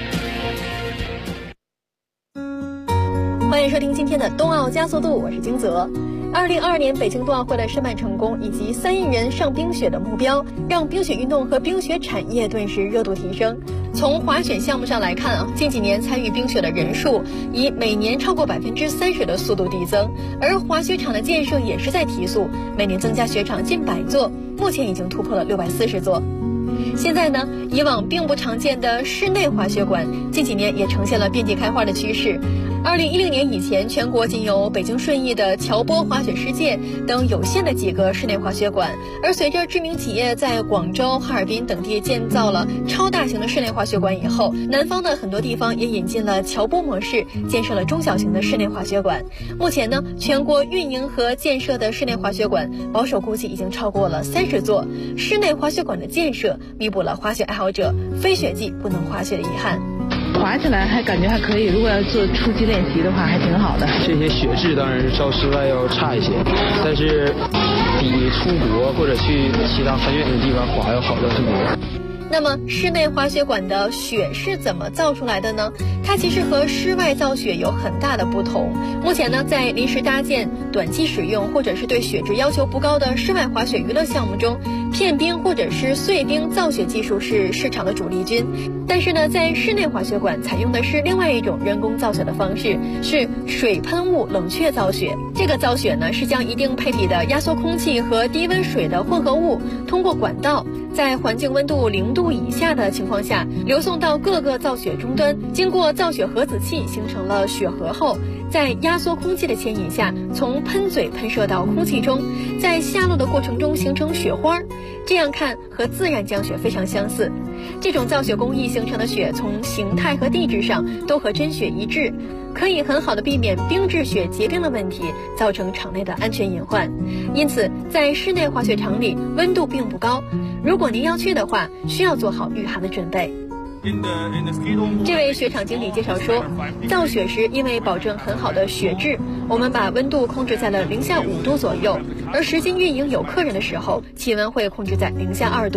欢迎收听今天的冬奥加速度，我是金泽。2022年北京冬奥会的申办成功以及3亿人上冰雪的目标，让冰雪运动和冰雪产业顿时热度提升。从滑雪项目上来看近几年参与冰雪的人数以每年超过30%的速度递增，而滑雪场的建设也是在提速，每年增加雪场近100座，目前已经突破了640座。现在呢，以往并不常见的室内滑雪馆，近几年也呈现了遍地开花的趋势。2010年以前，全国仅有北京顺义的乔波滑雪世界等有限的几个室内滑雪馆，而随着知名企业在广州、哈尔滨等地建造了超大型的室内滑雪馆以后，南方的很多地方也引进了乔波模式，建设了中小型的室内滑雪馆。目前呢，全国运营和建设的室内滑雪馆保守估计已经超过了30座。室内滑雪馆的建设弥补了滑雪爱好者非雪季不能滑雪的遗憾。 滑起来感觉还可以，如果要做初级练习的话还挺好的。 这些雪质当然是稍室外要差一些，但是比出国或者去其他很远的地方滑要好得多。 那么室内滑雪馆的雪是怎么造出来的呢？它其实和室外造雪有很大的不同。目前呢，在临时搭建、短期使用或者是对雪质要求不高的室外滑雪娱乐项目中，片冰或者是碎冰造雪技术是市场的主力军。但是呢，在室内滑雪馆采用的是另外一种人工造雪的方式，是水喷雾冷却造雪。这个造雪呢，是将一定配比的压缩空气和低温水的混合物通过管道，在环境温度0度以下的情况下，流送到各个造雪终端，经过造雪核子器形成了雪核后，在压缩空气的牵引下，从喷嘴喷射到空气中，在下落的过程中形成雪花。这样看和自然降雪非常相似。这种造雪工艺形成的雪，从形态和地质上都和真雪一致，可以很好的避免冰制雪结冰的问题，造成场内的安全隐患。因此，在室内滑雪场里温度并不高，如果您要去的话，需要做好御寒的准备。这位雪场经理介绍说，造雪时因为保证很好的雪质，我们把温度控制在了零下5度左右，而实际运营有客人的时候，气温会控制在零下2度。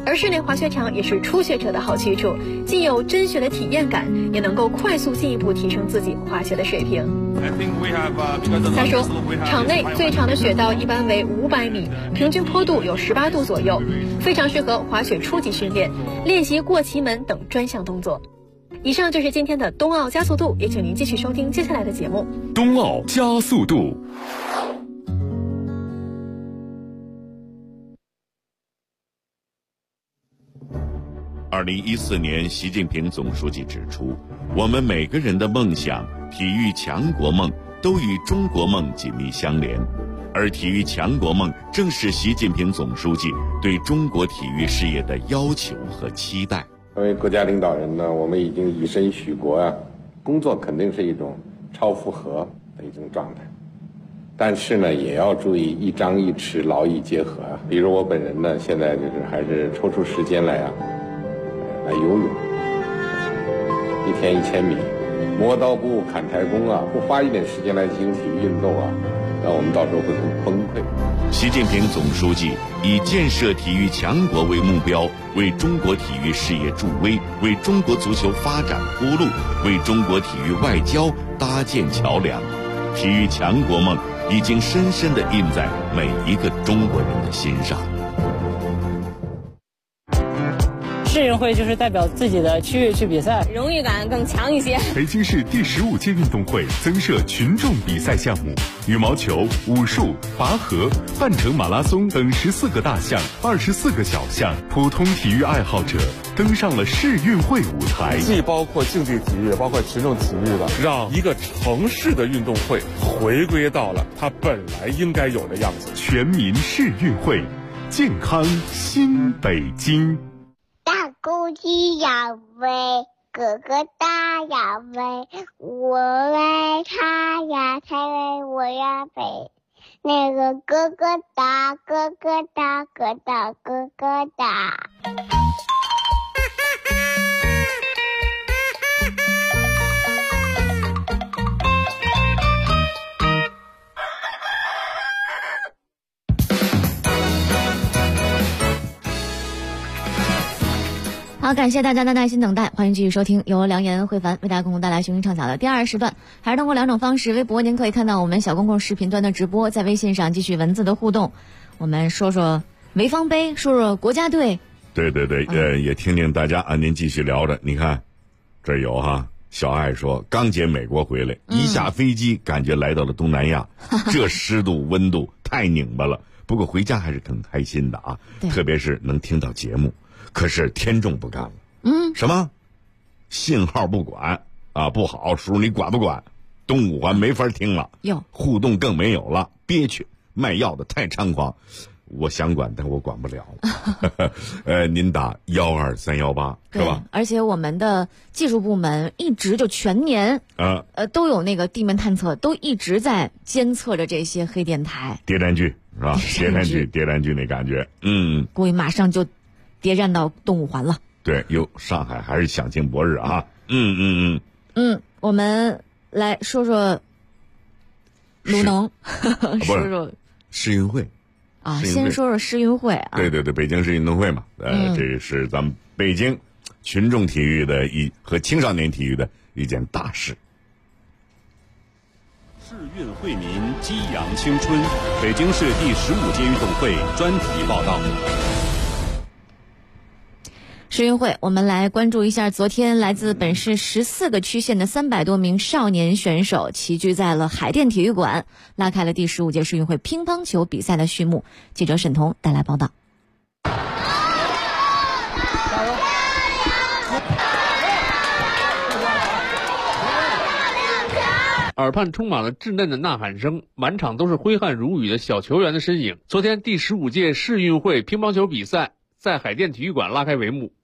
而室内滑雪场也是初学者的好去处，既有真雪的体验感，也能够快速进一步提升自己滑雪的水平。他说，场内最长的雪道一般为500米，平均坡度有18度左右，非常适合滑雪初级训练，练习过旗门等专项动作。以上就是今天的冬奥加速度，也请您继续收听接下来的节目。 冬奥加速度。 2014年，习近平总书记指出，我们每个人的梦想、体育强国梦都与中国梦紧密相连，而体育强国梦正是习近平总书记对中国体育事业的要求和期待。 作为国家领导人呢，我们已经以身许国啊，工作肯定是一种超负荷的一种状态，但是呢，也要注意一张一弛，劳逸结合啊。比如我本人呢，现在就是还是抽出时间来游泳，1天1000米，磨刀不误砍柴工啊，不花一点时间来进行体育运动啊，那我们到时候会很崩溃。 习近平总书记以建设体育强国为目标，为中国体育事业助威，为中国足球发展铺路，为中国体育外交搭建桥梁。体育强国梦已经深深地印在每一个中国人的心上。 世运会就是代表自己的区域去比赛， 荣誉感更强一些。 北京市第15届运动会增设群众比赛项目，羽毛球、武术、拔河、半程马拉松等14个大项、24个小项，普通体育爱好者登上了世运会舞台。 既包括竞技体育，包括群众体育的，让一个城市的运动会回归到了它本来应该有的样子。 全民世运会，健康新北京。 大公鸡呀喂，哥哥大呀喂，我喂他呀，他喂我呀喂。那个哥哥大，哥哥大，哥大哥哥大。 好，感谢大家的耐心等待，欢迎继续收听由梁岩、慧凡为大家共同带来雄鹰畅想的第2时段。还是通过2种方式，微博您可以看到我们小公共视频端的直播，在微信上继续文字的互动。我们说说潍坊杯，说说国家队。 对，也听听大家您继续聊着。你看，这有哈，小爱说刚解美国回来，一下飞机感觉来到了东南亚，这湿度温度太拧巴了。不过回家还是很开心的啊，特别是能听到节目。可是天众不干了，什么信号不管啊，不好，叔你管不管？东5环没法听了，互动更没有了，憋屈，卖药的太猖狂，我想管，但我管不了了。您打12318是吧？ 而且我们的技术部门一直就全年都有那个地面探测，都一直在监测着这些黑电台。 谍战剧是吧？谍战剧那感觉， 估计马上就谍战到东5环了。 对，上海还是响庆博日啊。 我们来说说鲁能，说说世运会啊，先说说世运会啊。 对，北京市运动会嘛，这是咱们北京群众体育的和青少年体育的一件大事。 世运惠民，激扬青春。北京市第15届运动会专题报道。 世运会，我们来关注一下昨天来自本市14个区县的300多名少年选手齐聚在了海淀体育馆，拉开了第15届世运会乒乓球比赛的序幕。记者沈彤带来报道。 耳畔充满了稚嫩的呐喊声，满场都是挥汗如雨的小球员的身影。昨天第15届世运会乒乓球比赛在海淀体育馆拉开帷幕，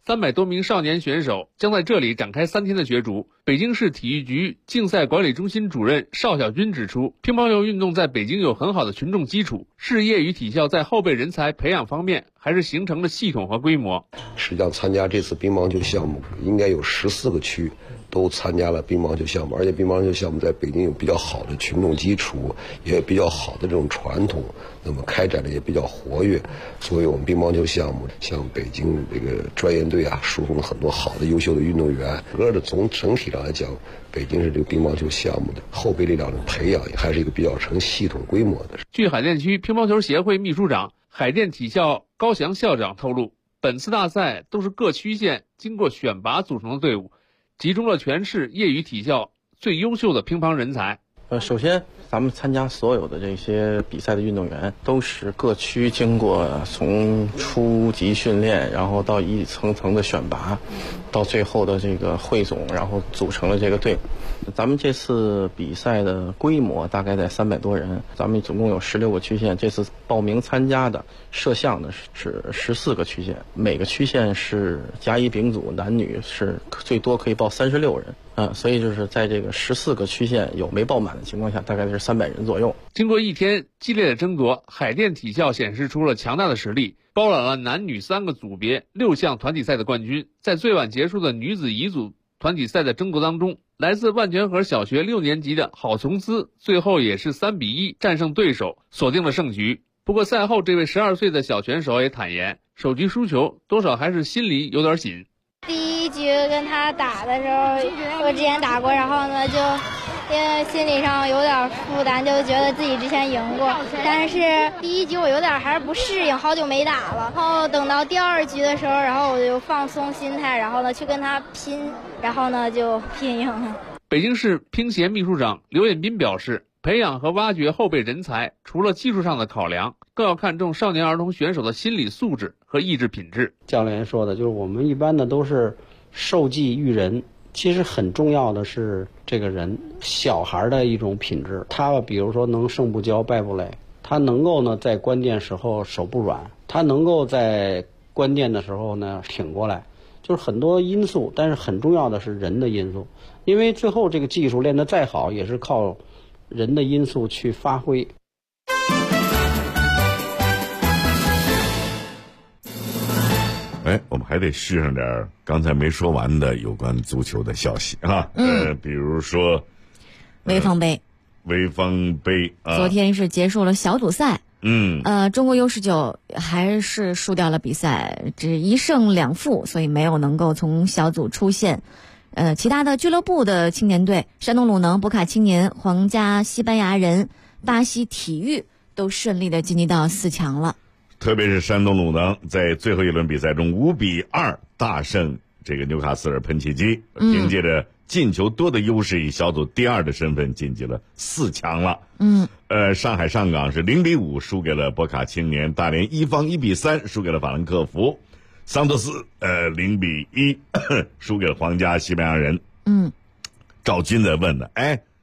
300多名少年选手将在这里展开3天的角逐。北京市体育局竞赛管理中心主任邵小军指出，乒乓球运动在北京有很好的群众基础，市业余体校在后备人才培养方面还是形成了系统和规模。 实际上参加这次乒乓球项目应该有14个区都参加了乒乓球项目，而且乒乓球项目在北京有比较好的群众基础，也有比较好的这种传统，那么开展的也比较活跃，所以我们乒乓球项目向北京这个专业队啊输送了很多好的优秀的运动员。从整体上来讲，北京市这个乒乓球项目的后备力量的培养还是一个比较成系统规模的。 据海淀区乒乓球协会秘书长、海淀体校高翔校长透露，本次大赛都是各区县经过选拔组成的队伍，集中了全市业余体校最优秀的乒乓人才。 首先咱们参加所有的这些比赛的运动员都是各区经过从初级训练，然后到一层层的选拔，到最后的这个汇总，然后组成了这个队伍。咱们这次比赛的规模大概在300多人，咱们总共有16个区县，这次报名参加的摄像的是14个区县，每个区县是甲乙丙组，男女是最多可以报36人。所以就是在这个14个区县有没报满的情况下，大概是300人左右。 经过1天激烈的争夺，海淀体校显示出了强大的实力，包揽了男女3个组别6项团体赛的冠军。在最晚结束的女子乙组团体赛的争夺当中，来自万泉河小学6年级的郝琼斯最后也是3比1战胜对手，锁定了胜局。不过赛后这位12岁的小选手也坦言，首局输球多少还是心里有点紧。 第一局跟他打的时候，我之前打过，然后呢就因为心理上有点负担，就觉得自己之前赢过，但是第一局我有点还是不适应，好久没打了。然后等到第2局的时候，然后我就放松心态，然后呢去跟他拼，然后呢就拼赢了。 北京市乒协秘书长刘彦斌表示，培养和挖掘后备人才，除了技术上的考量，更要看重少年儿童选手的心理素质和意志品质。 教练说的就是我们一般的都是授技育人，其实很重要的是这个人小孩的一种品质。他比如说能胜不骄败不馁，他能够呢在关键时候手不软，他能够在关键的时候呢挺过来，就是很多因素，但是很重要的是人的因素。因为最后这个技术练得再好，也是靠人的因素去发挥。 我们还得续上点刚才没说完的有关足球的消息啊。比如说潍坊杯， 昨天是结束了小组赛。中国 U19 还是输掉了比赛，只1胜2负，所以没有能够从小组出线。其他的俱乐部的青年队，山东鲁能、博卡青年、皇家西班牙人、巴西体育都顺利的晋级到4强了。 特别是山东鲁能在最后一轮比赛中5比2大胜这个纽卡斯尔喷气机，凭借着进球多的优势，以小组第2的身份晋级了4强了。上海上港是0比5输给了博卡青年，大连一方1比3输给了法兰克福，桑托斯0比1输给了皇家西班牙人。赵军在问呢，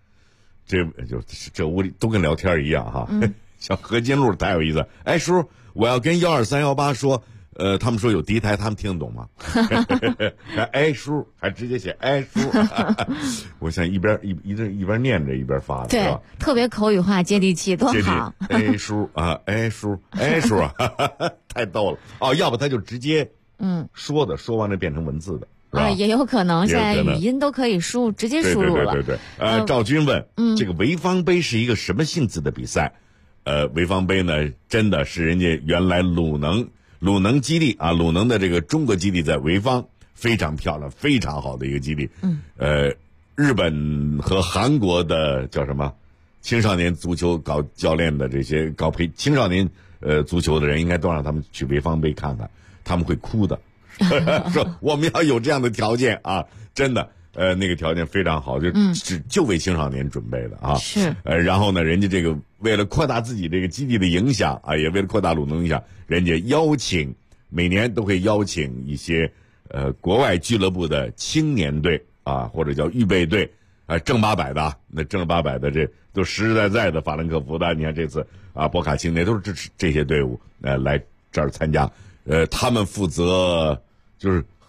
这屋里都跟聊天一样哈。像何金路太有意思。叔，我要跟12318说，他们说有第一台，他们听得懂吗？叔还直接写叔，我想一边念着一边发的， 对， 是吧？ 特别口语化，接地气，多好。 叔啊，叔啊，太逗了。要不他就直接说完了变成文字的。 也有可能，现在语音都可以直接输入了。 对。赵军问，这个潍坊杯是一个什么性质的比赛？潍坊杯呢，真的是人家原来鲁能基地啊，鲁能的这个中国基地在潍坊，非常漂亮，非常好的一个基地。日本和韩国的叫什么青少年足球搞教练的这些搞青少年足球的人，应该都让他们去潍坊杯看看，他们会哭的。说我们要有这样的条件啊，真的。那个条件非常好，就为青少年准备的啊。 是。 然后呢，人家这个为了扩大自己这个基地的影响啊，也为了扩大鲁能影响，人家每年都会邀请一些国外俱乐部的青年队啊，或者叫预备队正800的啊，那正800的这都实实在在的法兰克福的，你看这次啊，博卡青年都是这些队伍来这儿参加，他们负责就是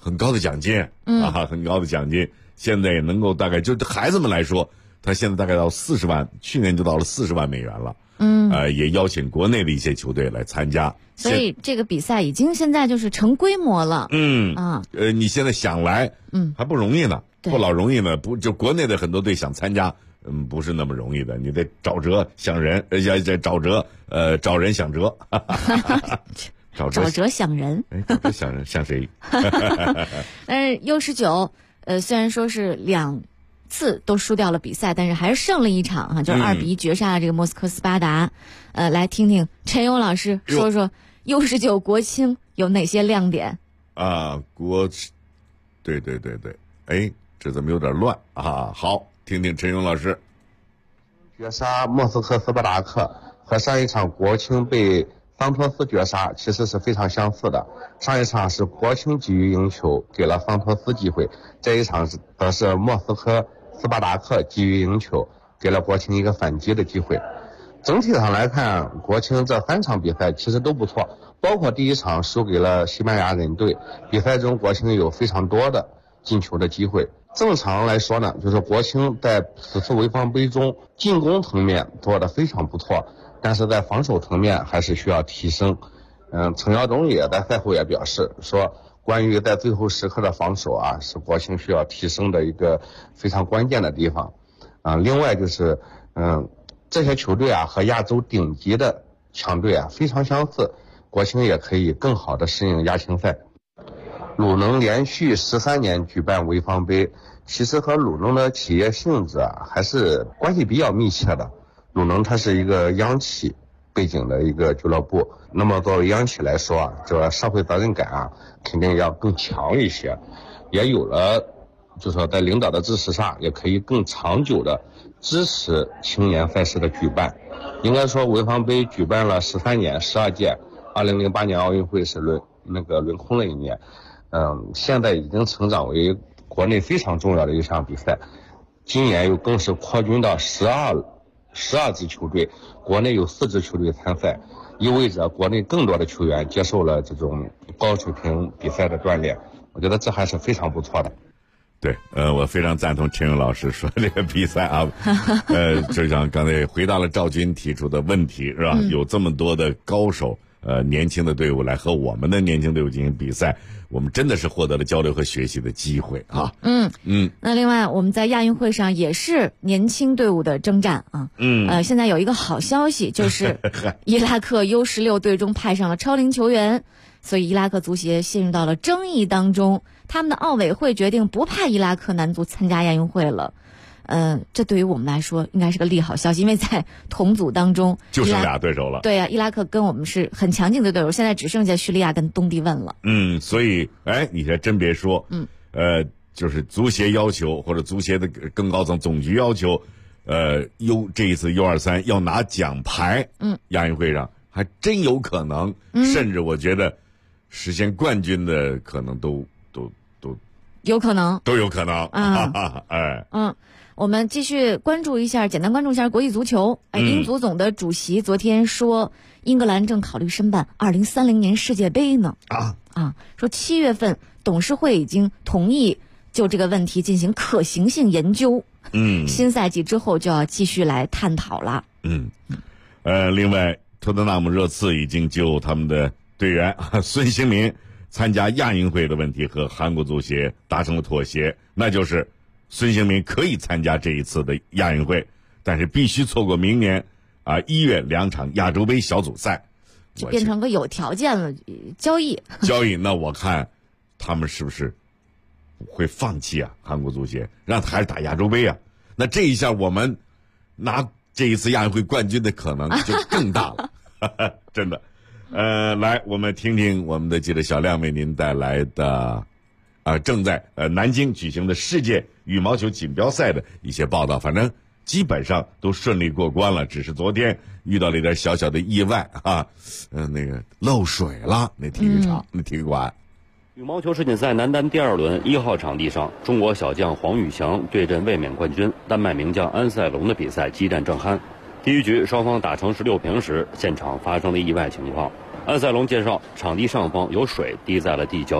很高的奖金，很高的奖金。现在也能够大概就孩子们来说，他现在大概到40万，去年就到了40万美元了。也邀请国内的一些球队来参加， 所以这个比赛已经现在就是成规模了。 你现在想来，还不容易呢，不老容易呢。不就国内的很多队想参加，不是那么容易的，你得找辙想人，找人想辙， 找辙想人， 找辙想人像谁？ 但是 U19，虽然说是2次都输掉了比赛，但是还是胜了一场就是2-1绝杀了这个莫斯科斯巴达。来听听陈勇老师说说 U19 国青有哪些亮点啊？对，这怎么有点乱啊？好，听听陈勇老师。 绝杀莫斯科斯巴达克和上一场国青被桑托斯绝杀其实是非常相似的。上一场是国青急于赢球，给了桑托斯机会，这一场则是莫斯科斯巴达克急于赢球，给了国青一个反击的机会。整体上来看，国青这3场比赛其实都不错，包括第一场输给了西班牙人队，比赛中国青有非常多的进球的机会。正常来说呢，就是国青在此次潍坊杯中进攻层面做得非常不错，但是在防守层面还是需要提升。陈耀东也在赛后也表示说，关于在最后时刻的防守是国青需要提升的一个非常关键的地方。另外就是这些球队和亚洲顶级的强队非常相似，国青也可以更好的适应亚青赛。鲁能连续13年举办潍坊杯，其实和鲁能的企业性质还是关系比较密切的。鲁能它是一个央企背景的一个俱乐部，那么作为央企来说这个社会责任感肯定要更强一些，也有了就是说在领导的支持上，也可以更长久的支持青年赛事的举办。应该说潍坊杯举办了13年12届，2008年奥运会是轮空了一年。现在已经成长为国内非常重要的一项比赛，今年又更是扩军到12支球队，国内有4支球队参赛，意味着国内更多的球员接受了这种高水平比赛的锻炼，我觉得这还是非常不错的。 对，我非常赞同陈勇老师说这个比赛就像刚才回答了赵军提出的问题，是吧？有这么多的高手，年轻的队伍来和我们的年轻队伍进行比赛，我们真的是获得了交流和学习的机会啊。 那另外我们在亚运会上也是年轻队伍的征战现在有一个好消息，就是伊拉克 U16 队中派上了超龄球员，所以伊拉克足协陷入到了争议当中，他们的奥委会决定不派伊拉克男足参加亚运会了。这对于我们来说应该是个利好消息，因为在同组当中就剩俩对手了。 对伊拉克跟我们是很强劲的对手，现在只剩下叙利亚跟东帝汶了。 所以你还真别说，就是足协要求或者足协的更高层总局要求，这一次 U23 要拿奖牌，亚运会上还真有可能，甚至我觉得实现冠军的可能都有可能， 都有可能。 我们继续简单关注一下国际足球。英足总的主席昨天说，英格兰正考虑申办2030年世界杯呢。说7月份董事会已经同意就这个问题进行可行性研究。新赛季之后就要继续来探讨了。 另外，托特纳姆热刺已经就他们的队员孙兴民参加亚运会的问题和韩国足协达成了妥协，那就是孙兴民可以参加这一次的亚运会，但是必须错过明年1月2场亚洲杯小组赛， 就变成个有条件了交易。 那我看他们是不是会放弃韩国足协让他还是打亚洲杯那这一下我们拿这一次亚运会冠军的可能就更大了。真的。来，我们听听我们的记者小亮为您带来的正在南京举行的世界羽毛球锦标赛的一些报道。反正基本上都顺利过关了，只是昨天遇到了一点小小的意外那个漏水了，那体育场、那体育馆。 羽毛球世锦赛男单第2轮1号场地上，中国小将黄宇翔对阵卫冕冠军丹麦名将安塞龙的比赛激战正酣。第一局双方打成16平时，现场发生了意外情况。安塞龙介绍，场地上方有水滴在了地胶上。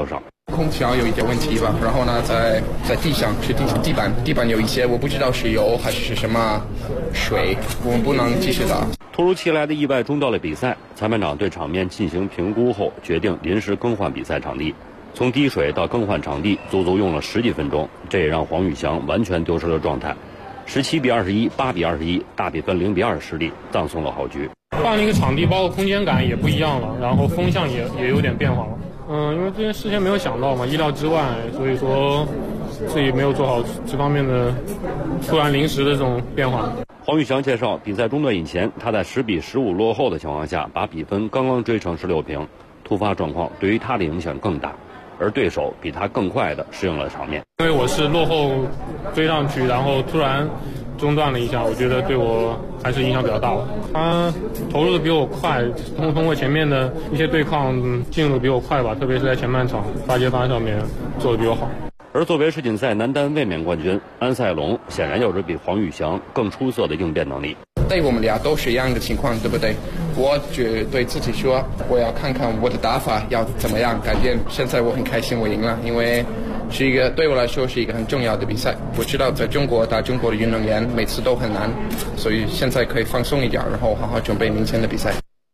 空调有一点问题吧，然后呢，在地上是地板有一些我不知道是油还是什么水，我们不能继续打。 突如其来的意外中断了比赛，裁判长对场面进行评估后，决定临时更换比赛场地。从滴水到更换场地，足足用了10几分钟，这也让黄宇翔完全丢失了状态。17-21、8-21，大比分0-2失利，葬送了好局。 换了一个场地，包括空间感也不一样了，然后风向也有点变化了。因为这件事情没有想到嘛，意料之外，所以说自己没有做好这方面的突然临时的这种变化。 黄宇翔介绍，比赛中断以前，他在10-15落后的情况下，把比分刚刚追成16平，突发状况对于他的影响更大，而对手比他更快地适应了场面。 因为我是落后追上去，然后突然中断了一下，我觉得对我还是影响比较大的。他投入的比我快，通过前面的一些对抗进入比我快吧，特别是在前半场发接发上面做的比我好。 而作为世锦赛男单卫冕冠军，安赛龙显然有着比黄宇翔更出色的应变能力。 对我们俩都是一样的情况，对不对？我只对自己说，我要看看我的打法要怎么样改变。现在我很开心我赢了，因为对我来说是一个很重要的比赛。我知道在中国打中国的运动员每次都很难，所以现在可以放松一点，然后好好准备明天的比赛。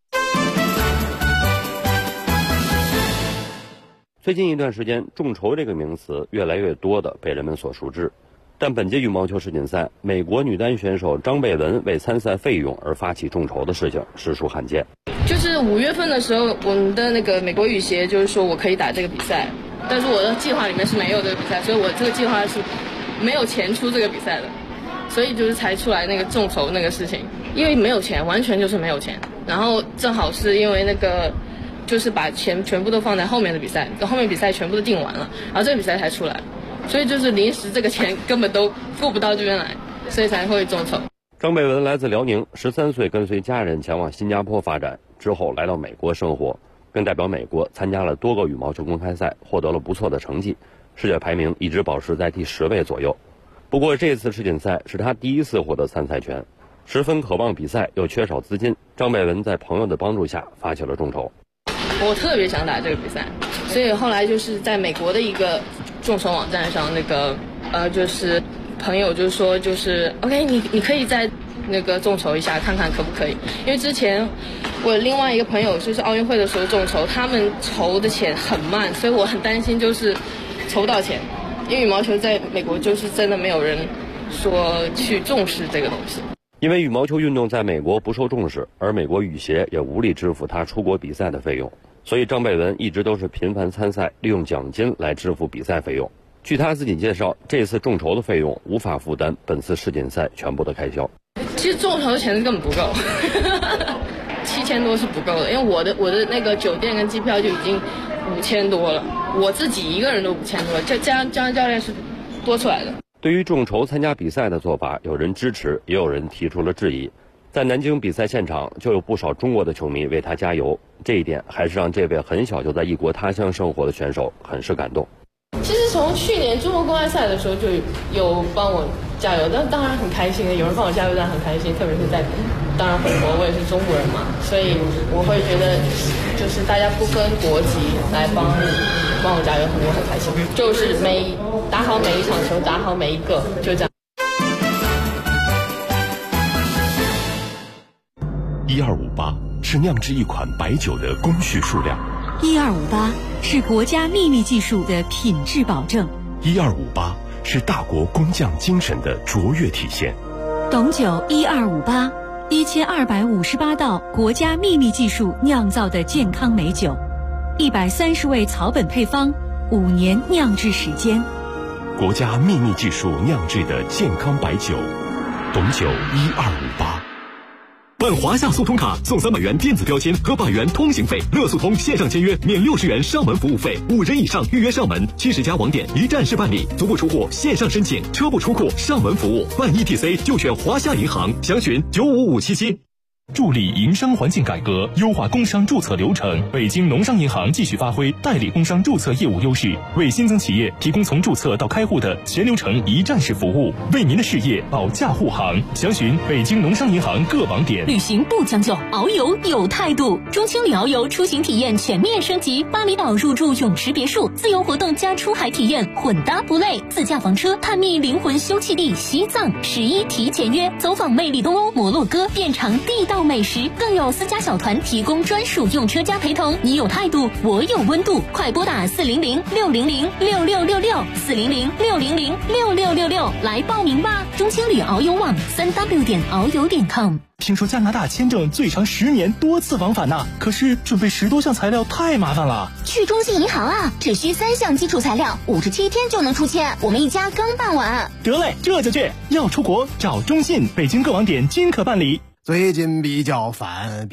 最近一段时间，众筹这个名词越来越多的被人们所熟知，但本届羽毛球世锦赛，美国女单选手张贝文为参赛费用而发起众筹的事情实属罕见。 就是5月份的时候，我们的那个美国羽协就是说我可以打这个比赛，但是我的计划里面是没有这个比赛，所以我这个计划是没有钱出这个比赛的，所以就是才出来那个众筹那个事情，因为没有钱，完全就是没有钱，然后正好是因为那个。就是把钱全部都放在后面的比赛，后面比赛全部都定完了，然后这个比赛才出来，所以就是临时这个钱根本都付不到这边来，所以才会众筹。 张贝文来自辽宁，13岁跟随家人前往新加坡发展，之后来到美国生活，并代表美国参加了多个羽毛球公开赛，获得了不错的成绩，世界排名一直保持在第10位左右。不过这次世锦赛是他第一次获得参赛权，十分渴望比赛又缺少资金，张贝文在朋友的帮助下发起了众筹。 我特别想打这个比赛，所以后来就是在美国的一个众筹网站上，就是朋友就说OK， 你可以在那个众筹一下看看可不可以，因为之前我另外一个朋友就是奥运会的时候众筹，他们筹的钱很慢，所以我很担心就是筹不到钱，因为羽毛球在美国就是真的没有人说去重视这个东西。 因为羽毛球运动在美国不受重视，而美国羽协也无力支付他出国比赛的费用，所以张贝文一直都是频繁参赛，利用奖金来支付比赛费用。据他自己介绍，这次众筹的费用无法负担本次世锦赛全部的开销。 其实众筹的钱根本不够，7000多是不够的，因为我的那个酒店跟机票就已经5000多了，我自己一个人都5000多了，加上教练是多出来的。 对于众筹参加比赛的做法，有人支持，也有人提出了质疑。在南京比赛现场，就有不少中国的球迷为他加油，这一点还是让这位很小就在异国他乡生活的选手很是感动。 其实从去年中国公开赛的时候就有帮我加油，但当然很开心，有人帮我加油当然很开心，特别是在当然回国，我也是中国人嘛，所以我会觉得就是大家不分国籍来帮我加油，我很开心，就是打好每一场球，打好每一个，就这样。 1258是酿制一款白酒的工序数量 ，1258是国家秘密技术的品质保证 ，1258是大国工匠精神的卓越体现。 董酒1258，1258道国家秘密技术酿造的健康美酒，130味草本配方，5年酿制时间。 国家秘密技术酿制的健康白酒，董酒1258。 办华夏速通卡送300元电子标签和100元通行费，乐速通线上签约免60元上门服务费，5人以上预约上门，70家网点一站式办理，足不出户线上申请，车不出库上门服务，办 ETC 就选华夏银行，详询95577。 助力营商环境改革，优化工商注册流程。北京农商银行继续发挥代理工商注册业务优势，为新增企业提供从注册到开户的全流程一站式服务，为您的事业保驾护航。详询北京农商银行各网点。 旅行不将就，遨游有态度。中青旅遨游出行体验全面升级，巴厘岛入住泳池别墅，自由活动加出海体验，混搭不累。自驾房车探秘灵魂休憩地西藏，11提前约，走访魅力东欧、摩洛哥，遍尝地道美食，更有私家小团提供专属用车加陪同。你有态度，我有温度，快拨打400-600-6666，400-600-6666来报名吧。中青旅遨游网3w.遨游.com。 听说加拿大签证最长10年多次往返呢，可是准备10多项材料太麻烦了。 去中信银行啊，只需3项基础材料，57天就能出签。我们一家刚办完。 得嘞，这就去。要出国找中信，北京各网点均可办理。 最近比较烦，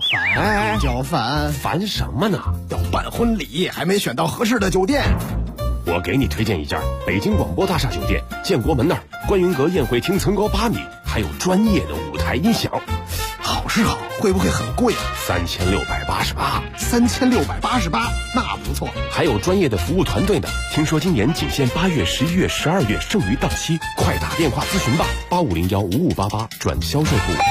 烦什么呢？要办婚礼，还没选到合适的酒店。 我给你推荐一家北京广播大厦酒店，建国门那儿，观云阁宴会厅层高8米，还有专业的舞台音响。 好是好，会不会很贵啊 ？3688。 3688，那不错。 还有专业的服务团队呢。听说今年仅限8月、11月、12月，剩余档期，快打电话咨询吧，85015588转销售部。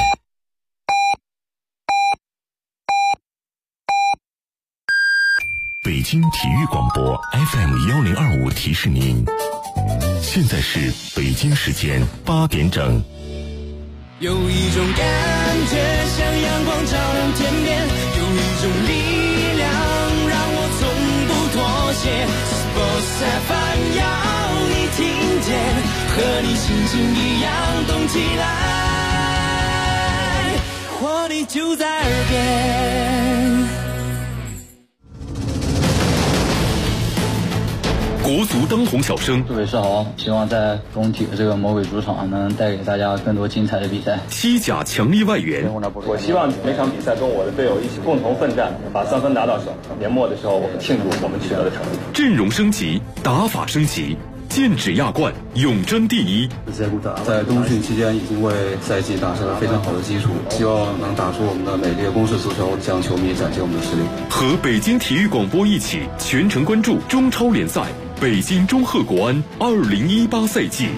北京体育广播 FM1025提示您，现在是北京时间8点整。 有一种感觉像阳光照亮天边，有一种力量让我从不妥协。Sports FM 要你听见，和你心情一样动起来，活力就在耳边。 国足当红小生， 各位是好，希望在工体的这个魔鬼主场能带给大家更多精彩的比赛。 西甲强力外援， 我希望每场比赛跟我的队友一起共同奋战，把3分拿到手。年末的时候，我们庆祝我们取得的成绩。 阵容升级，打法升级，剑指亚冠，永争第一。 在冬训期间已经为赛季打下了非常好的基础，希望能打出我们的美丽的攻势足球，向球迷展现我们的实力。 和北京体育广播一起全程关注中超联赛。北京中赫国安2018赛季。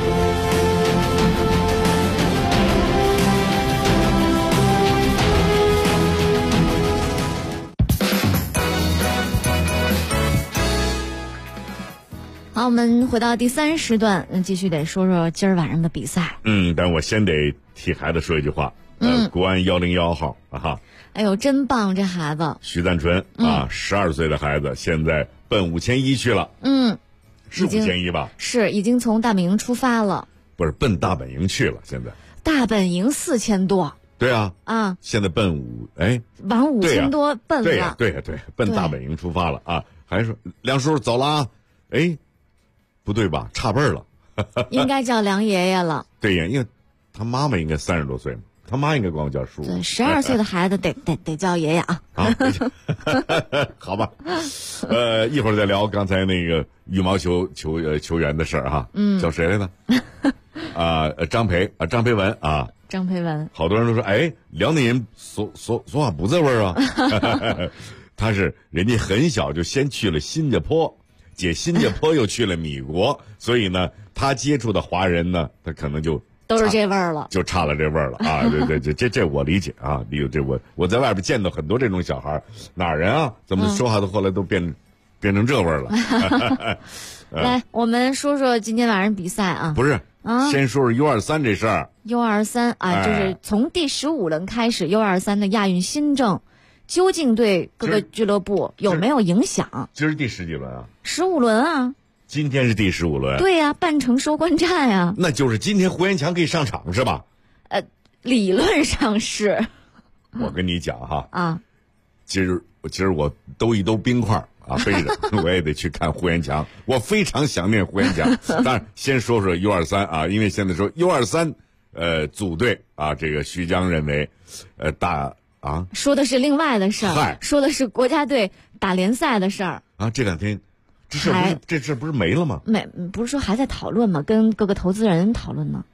好，我们回到第3时段，继续得说说今儿晚上的比赛。 但我先得替孩子说一句话。国安101号啊， 哎呦，真棒，这孩子徐赞纯啊，12岁的孩子，现在奔5100去了。是5100吧？ 是，已经从大本营出发了。 不是，奔大本营去了。现在大本营4000多。 对啊，现在奔往5000多奔了。 对呀，奔大本营出发了啊！还说梁叔走了啊？不对吧？差辈儿了。 应该叫梁爷爷了。 对呀，因为他妈妈应该30多岁嘛。他妈应该管我叫叔。 对，12岁的孩子得叫爷爷啊。 好吧，一会儿再聊刚才那个羽毛球球员的事儿哈。叫谁来着？张培文啊。 张培文。 好多人都说，辽宁人说话不这味儿啊。他是人家很小就先去了新加坡，解新加坡又去了米国，所以呢，他接触的华人呢，他可能就。 都是这味儿了， 就差了这味儿了啊！对，这我理解啊。这我在外边见到很多这种小孩，哪儿人啊？怎么说话都后来都变成这味儿了。 来，我们说说今天晚上比赛啊。 不是先说说 U23 这事儿。 U23啊，就是从第15轮开始 ，U23 的亚运新政究竟对各个俱乐部有没有影响？ 今儿第10几轮啊 ？15轮啊。 今天是第15轮。 对呀，半程收官战呀。 那就是今天胡延强可以上场是吧？ 理论上是。 我跟你讲哈啊， 今儿我兜一兜冰块啊，背着我也得去看胡延强，我非常想念胡延强。当然，先说说 U23啊，因为现在说 U23组队啊，这个徐江认为说的是另外的事儿，说的是国家队打联赛的事儿啊。这2天。这事不是没了吗？ 不是说还在讨论吗？跟各个投资人讨论呢。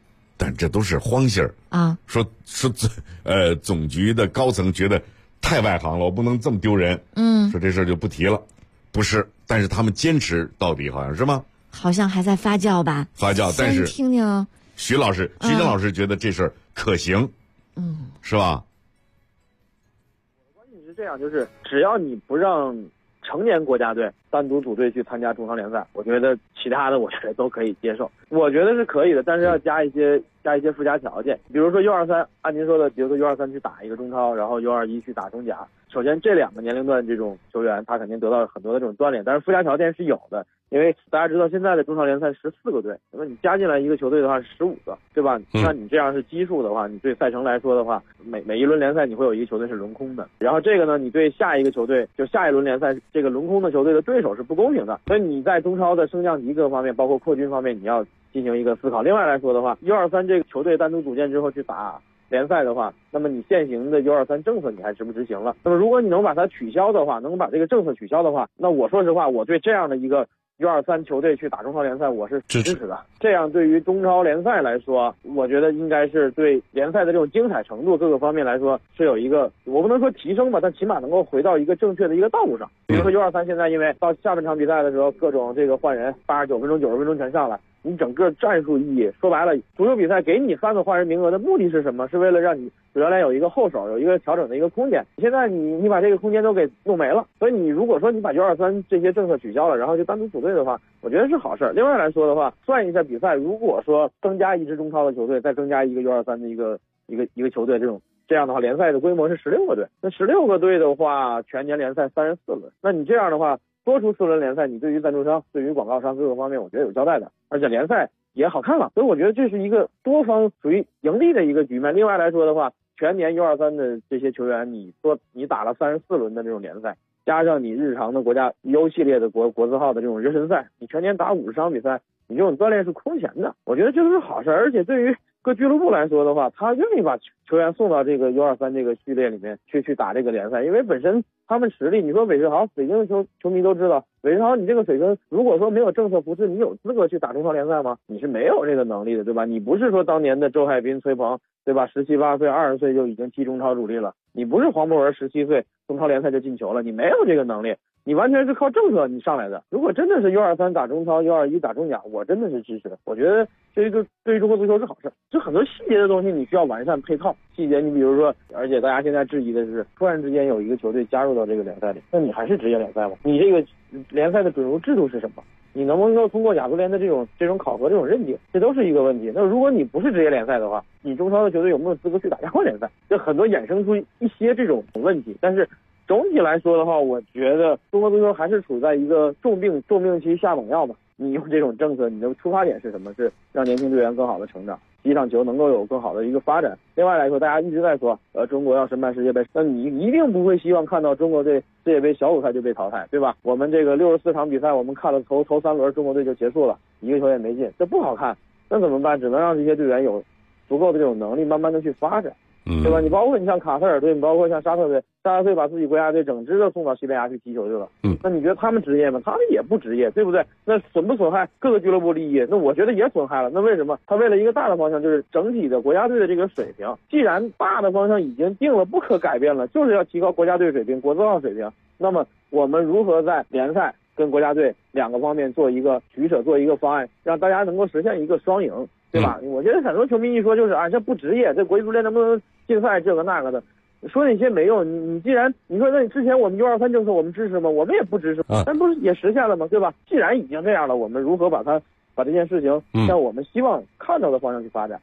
但这都是荒信儿啊。 说总局的高层觉得太外行了，我不能这么丢人。说这事儿就不提了，不是，但是他们坚持到底，好像是吗？ 好像还在发酵吧？ 发酵，但是听听徐静老师觉得这事儿可行，是吧？ 关键是这样，就是只要你不让成年国家队单独组队去参加中超联赛，我觉得其他的我觉得都可以接受，我觉得是可以的，但是要加一些附加条件，比如说 U23， 按您说的，比如说 U23 去打一个中超，然后 U21 去打中甲，首先这两个年龄段这种球员他肯定得到很多的这种锻炼，但是附加条件是有的，因为大家知道现在的中超联赛14个队，那么你加进来一个球队的话是15个，对吧？那你这样是基数的话，你对赛程来说的话，每一轮联赛你会有一个球队是轮空的，然后这个呢，你对下一个球队就下一轮联赛这个轮空的球队的对手是不公平的，所以你在中超的升降级各方面，包括扩军方面，你要进行一个思考。另外来说的话 ，U23 这个球队单独组建之后去打联赛的话，那么你现行的 U23 政策你还执不执行了？那么如果你能把它取消的话，能把这个政策取消的话，那我说实话，我对这样的一个 U23 球队去打中超联赛我是支持的。这样对于中超联赛来说，我觉得应该是对联赛的这种精彩程度各个方面来说是有一个，我不能说提升吧，但起码能够回到一个正确的一个道路上。比如说 U23 现在因为到下半场比赛的时候，各种这个换人，89分钟、90分钟全上来，你整个战术意义说白了，足球比赛给你3个换人名额的目的是什么？是为了让你主教练有一个后手，有一个调整的一个空间。现在你把这个空间都给弄没了，所以你如果说你把 U23 这些政策取消了，然后就单独组队的话，我觉得是好事。另外来说的话，算一下比赛，如果说增加一支中超的球队，再增加一个 U23 的一个球队，这样的话，联赛的规模是16个队。那16个队的话，全年联赛34轮。那你这样的话，多出4轮联赛，你对于赞助商、对于广告商各个方面，我觉得有交代的，而且联赛也好看了。所以我觉得这是一个多方属于盈利的一个局面。另外来说的话，全年 U23 的这些球员，你打了34轮的这种联赛，加上你日常的国家 U 系列的国字号的这种热身赛，你全年打50场比赛，你这种锻炼是空前的。我觉得这都是好事，而且对于各俱乐部来说的话，他愿意把球员送到这个 U23 这个序列里面去打这个联赛，因为本身他们实力，你说韦世豪，北京的球迷都知道，韦世豪你这个水平，如果说没有政策扶持，你有资格去打中超联赛吗？你是没有这个能力的，对吧？你不是说当年的周海滨、崔鹏，对吧？17、18岁、20岁就已经踢中超主力了，你不是黄博文17岁中超联赛就进球了，你没有这个能力。你完全是靠政策你上来的。如果真的是 U23 打中超 U21 打中甲，我真的是支持的。我觉得这个对于中国足球是好事。就很多细节的东西你需要完善配套细节，你比如说，而且大家现在质疑的是突然之间有一个球队加入到这个联赛里，那你还是职业联赛吗？你这个联赛的准入制度是什么？你能不能够通过亚足联的这种考核这种认定，这都是一个问题。那如果你不是职业联赛的话，你中超的球队有没有资格去打亚冠联赛？这很多衍生出一些这种问题。但是总体来说的话，我觉得中国足球还是处在一个重病期下猛药吧。你用这种政策，你的出发点是什么？是让年轻队员更好的成长，踢上球能够有更好的一个发展。另外来说，大家一直在说，中国要申办世界杯，那你一定不会希望看到中国队世界杯小组赛就被淘汰，对吧？我们这个64场比赛，我们看了头3轮，中国队就结束了，一个球也没进，这不好看。那怎么办？只能让这些队员有足够的这种能力，慢慢的去发展。对吧？你包括你像卡塔尔队，你包括像沙特队把自己国家队整支的送到西班牙去踢球去了。那你觉得他们职业吗？他们也不职业，对不对？那损不损害各个俱乐部利益？那我觉得也损害了。那为什么？他为了一个大的方向，就是整体的国家队的这个水平。既然大的方向已经定了，不可改变了，就是要提高国家队水平、国字号水平。那么我们如何在联赛跟国家队2个方面做一个取舍，做一个方案，让大家能够实现一个双赢？对吧？我觉得很多球迷一说就是这不职业，这国际足联能不能竞赛这个那个的，说那些没用。你既然你说那你之前我们 U23 政策我们支持吗？我们也不支持，但不是也实现了吗？对吧？既然已经这样了，我们如何把这件事情向我们希望看到的方向去发展？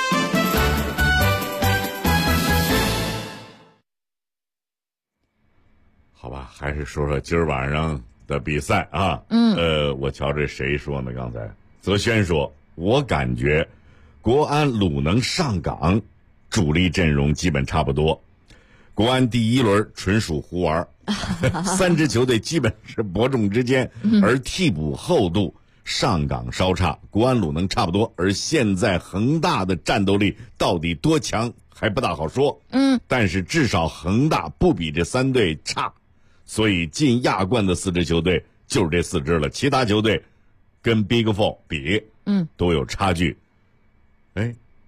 好吧，还是说说今儿晚上的比赛啊。我瞧这谁说呢？刚才泽轩说，我感觉国安鲁能上港主力阵容基本差不多，国安第1轮纯属胡玩，3支球队基本是伯仲之间，而替补厚度上港稍差，国安鲁能差不多。而现在恒大的战斗力到底多强还不大好说，但是至少恒大不比这3队差，所以进亚冠的4支球队就是这4支了，其他球队跟 Big Four 比，都有差距。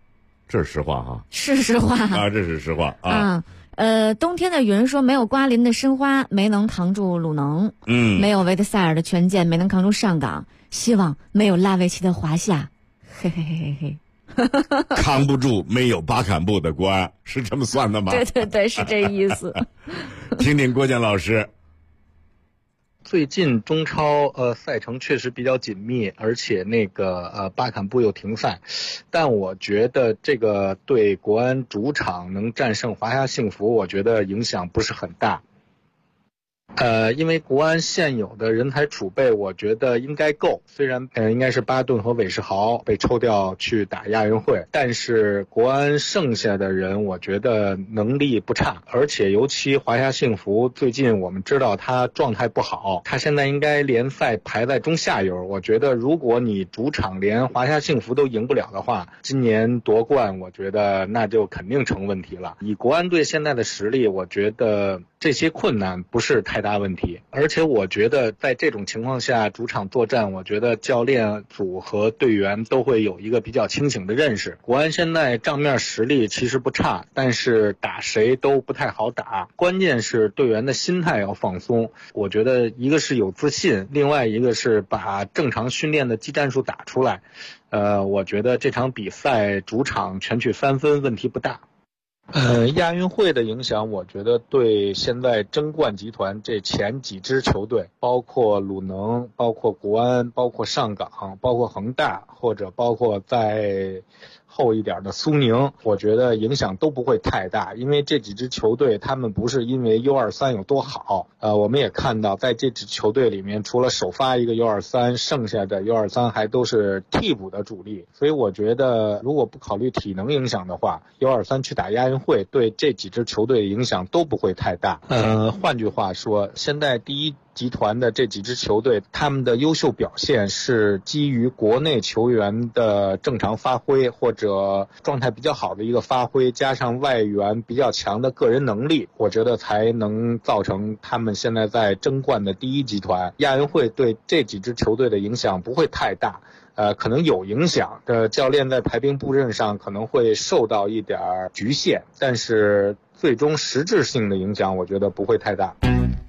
这是实话哈。 是实话啊，这是实话啊。 冬天的云说没有瓜林的申花没能扛住鲁能，没有维特塞尔的权健没能扛住上港，希望没有拉维奇的华夏，嘿嘿嘿嘿嘿。 扛不住没有巴坎布的国安，是这么算的吗？ 对对对，是这意思。 听听郭健老师。 最近中超赛程确实比较紧密，而且巴坎布又停赛，但我觉得这个对国安主场能战胜华夏幸福，我觉得影响不是很大。因为国安现有的人才储备，我觉得应该够。虽然应该是巴顿和韦世豪被抽调去打亚运会，但是国安剩下的人，我觉得能力不差。而且尤其华夏幸福，最近我们知道他状态不好，他现在应该联赛排在中下游。我觉得如果你主场连华夏幸福都赢不了的话，今年夺冠，我觉得那就肯定成问题了。以国安队现在的实力，我觉得这些困难不是太大问题，而且我觉得在这种情况下主场作战，我觉得教练组和队员都会有一个比较清醒的认识。国安现在账面实力其实不差，但是打谁都不太好打，关键是队员的心态要放松。我觉得一个是有自信，另外一个是把正常训练的技战术打出来。我觉得这场比赛主场全取3分问题不大。亚运会的影响，我觉得对现在争冠集团这前几支球队，包括鲁能、包括国安、包括上港、包括恒大，或者包括在后一点的苏宁，我觉得影响都不会太大，因为这几支球队他们不是因为 U23 有多好，我们也看到在这支球队里面，除了首发一个 U23， 剩下的 U23 还都是替补的主力，所以我觉得如果不考虑体能影响的话， U23 去打亚运会对这几支球队影响都不会太大。换句话说，现在第一集团的这几支球队，他们的优秀表现是基于国内球员的正常发挥或者状态比较好的一个发挥，加上外援比较强的个人能力，我觉得才能造成他们现在在争冠的第一集团。亚运会对这几支球队的影响不会太大，可能有影响，教练在排兵布阵上可能会受到一点局限，但是最终实质性的影响我觉得不会太大。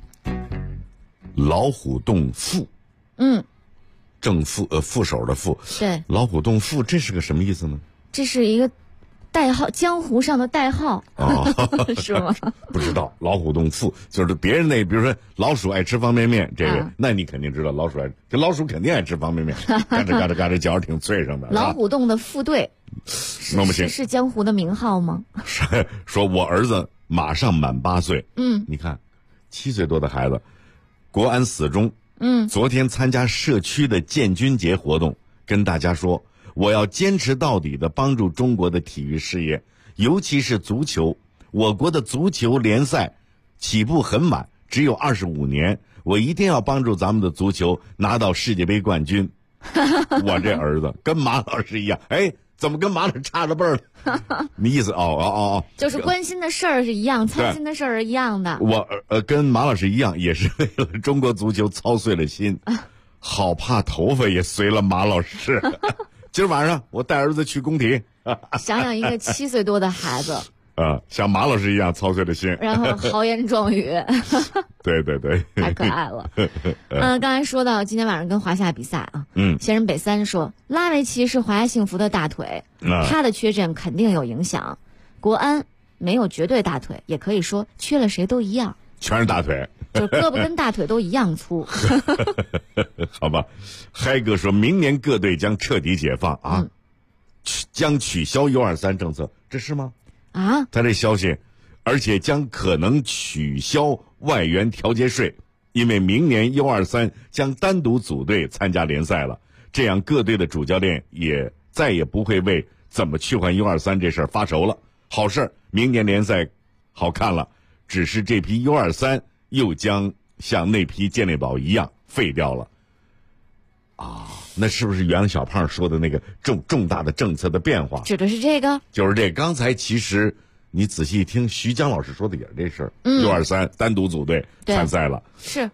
老虎洞副，正副副手的副， 对， 老虎洞副这是个什么意思呢？ 这是一个代号，江湖上的代号是吗？ 不知道，老虎洞副就是别人那，比如说老鼠爱吃方便面，这个那你肯定知道，老鼠肯定爱吃方便面，嘎吱嘎吱嘎吱嚼挺脆上的。 老虎洞的副队， 弄不清是江湖的名号吗？ 说我儿子马上满8岁，你看7岁多的孩子。国安死忠，昨天参加社区的建军节活动，跟大家说，我要坚持到底的帮助中国的体育事业，尤其是足球。我国的足球联赛起步很晚，只有25年，我一定要帮助咱们的足球拿到世界杯冠军。我这儿子跟马老师一样，怎么跟马老师差着辈儿了？你意思就是关心的事儿是一样，操心的事儿是一样的。 我跟马老师一样，也是为了中国足球操碎了心，好怕头发也随了马老师。今儿晚上我带儿子去工体。 想想一个7岁多的孩子， 像马老师一样操碎了心， 然后豪言壮语。 对对对， 太可爱了。刚才说到今天晚上跟华夏比赛啊，先人北三说拉维奇是华夏幸福的大腿，他的缺阵肯定有影响。国安没有绝对大腿，也可以说缺了谁都一样， 全是大腿， 就是胳膊跟大腿都一样粗。 好吧，嗨哥说明年各队将彻底解放啊，将取消 U23 政策，这是吗？他这消息，而且将可能取消外援调节税，因为明年 U23 将单独组队参加联赛了，这样各队的主教练也再也不会为怎么去换 U23 这事儿发愁了。好事儿，明年联赛好看了，只是这批 U23 又将像那批健力宝一样废掉了。那是不是原来小胖说的那个重大的政策的变化？ 指的是这个？ 就是这个。刚才其实你仔细一听，徐江老师说的也是这事儿。U23 单独组队参赛了。 是。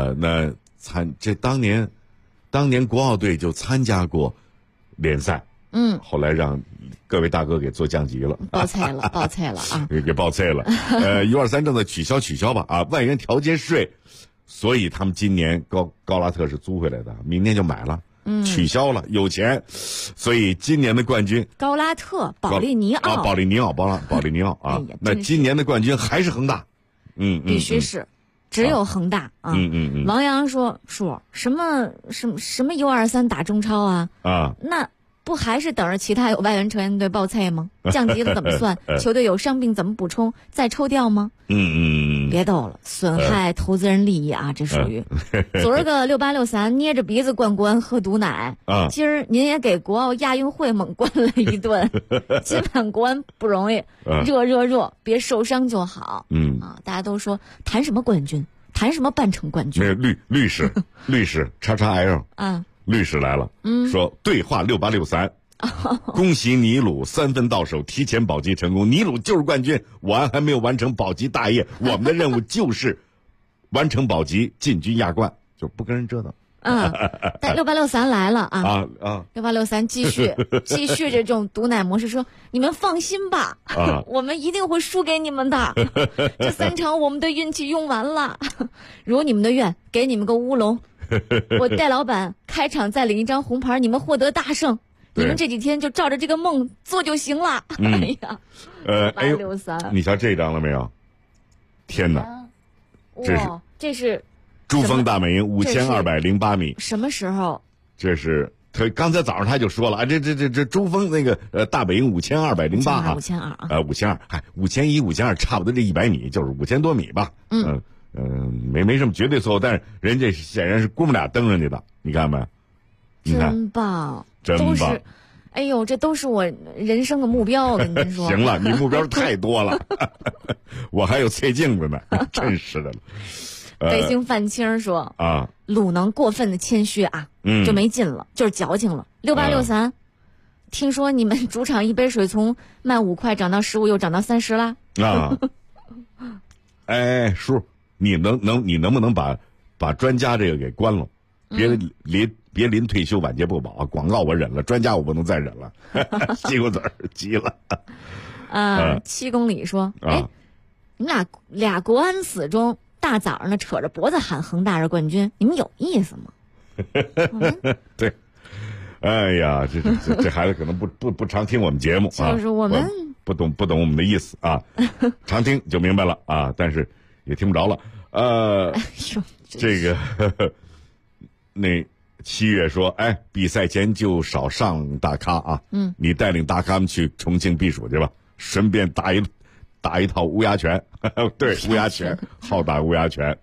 那当年国奥队就参加过联赛。 后来让各位大哥给做降级了， 报菜了啊， 给报菜了。123正在取消吧啊，万元调节税，所以他们今年高拉特是租回来的，明年就买了。取消了，有钱，所以今年的冠军高拉特、保利尼奥啊，那今年的冠军还是恒大， 必须是，只有恒大啊。王阳说什么 U23 打中超啊？那不还是等着其他有外援成员队报菜吗？降级了怎么算？球队有伤病怎么补充？再抽调吗？别逗了，损害投资人利益啊！这属于。昨儿个6863捏着鼻子灌国安喝毒奶今儿您也给国奥亚运会猛灌了一顿。今晚国安不容易，热，别受伤就好。大家都说谈什么冠军，谈什么半程冠军？ 那律师XXL 律师来了，说对话6863。恭喜尼鲁3分到手，提前保级成功。尼鲁就是冠军，我还没有完成保级大业，我们的任务就是完成保级，进军亚冠，就不跟人折腾。 但6863来了啊！6863继续这种毒奶模式，说你们放心吧，我们一定会输给你们的。这3场我们的运气用完了，如你们的愿，给你们个乌龙。我戴老板开场再领一张红牌，你们获得大胜。你们这几天就照着这个梦做就行了。哎呀，6863， 你瞧这张了没有？天哪， 这是珠峰大美营5208米。 什么时候？ 这是他刚才早上他就说了啊，这珠峰那个大北营5208啊，5200，嗨，5100、5200差不多这100米就是5000多米吧。没什么绝对错误，但是人家显然是姑母俩蹬上去的，你看没？ 真棒，都是，哎呦，这都是我人生的目标，我跟您说。 行了，你目标太多了，我还有菜镜子呢，真是的。 北京范青说鲁能过分的谦虚啊，就没劲了，就是矫情了。6863，听说你们主场一杯水从卖5块涨到15，又涨到30啦？ 哎，叔，你能不能把专家这个给关了？别临退休晚节不保啊！广告我忍了，专家我不能再忍了，西瓜子儿急了。 7公里说，你们俩国安死忠，大早上的扯着脖子喊恒大是冠军，你们有意思吗？ 对，哎呀，这孩子可能不常听我们节目啊， 就是我们不懂我们的意思啊，常听就明白了啊，但是也听不着了。这个那7月说，比赛前就少上大咖啊，你带领大咖们去重庆避暑去吧，顺便打一套乌鸦拳，对，乌鸦拳，好打乌鸦拳。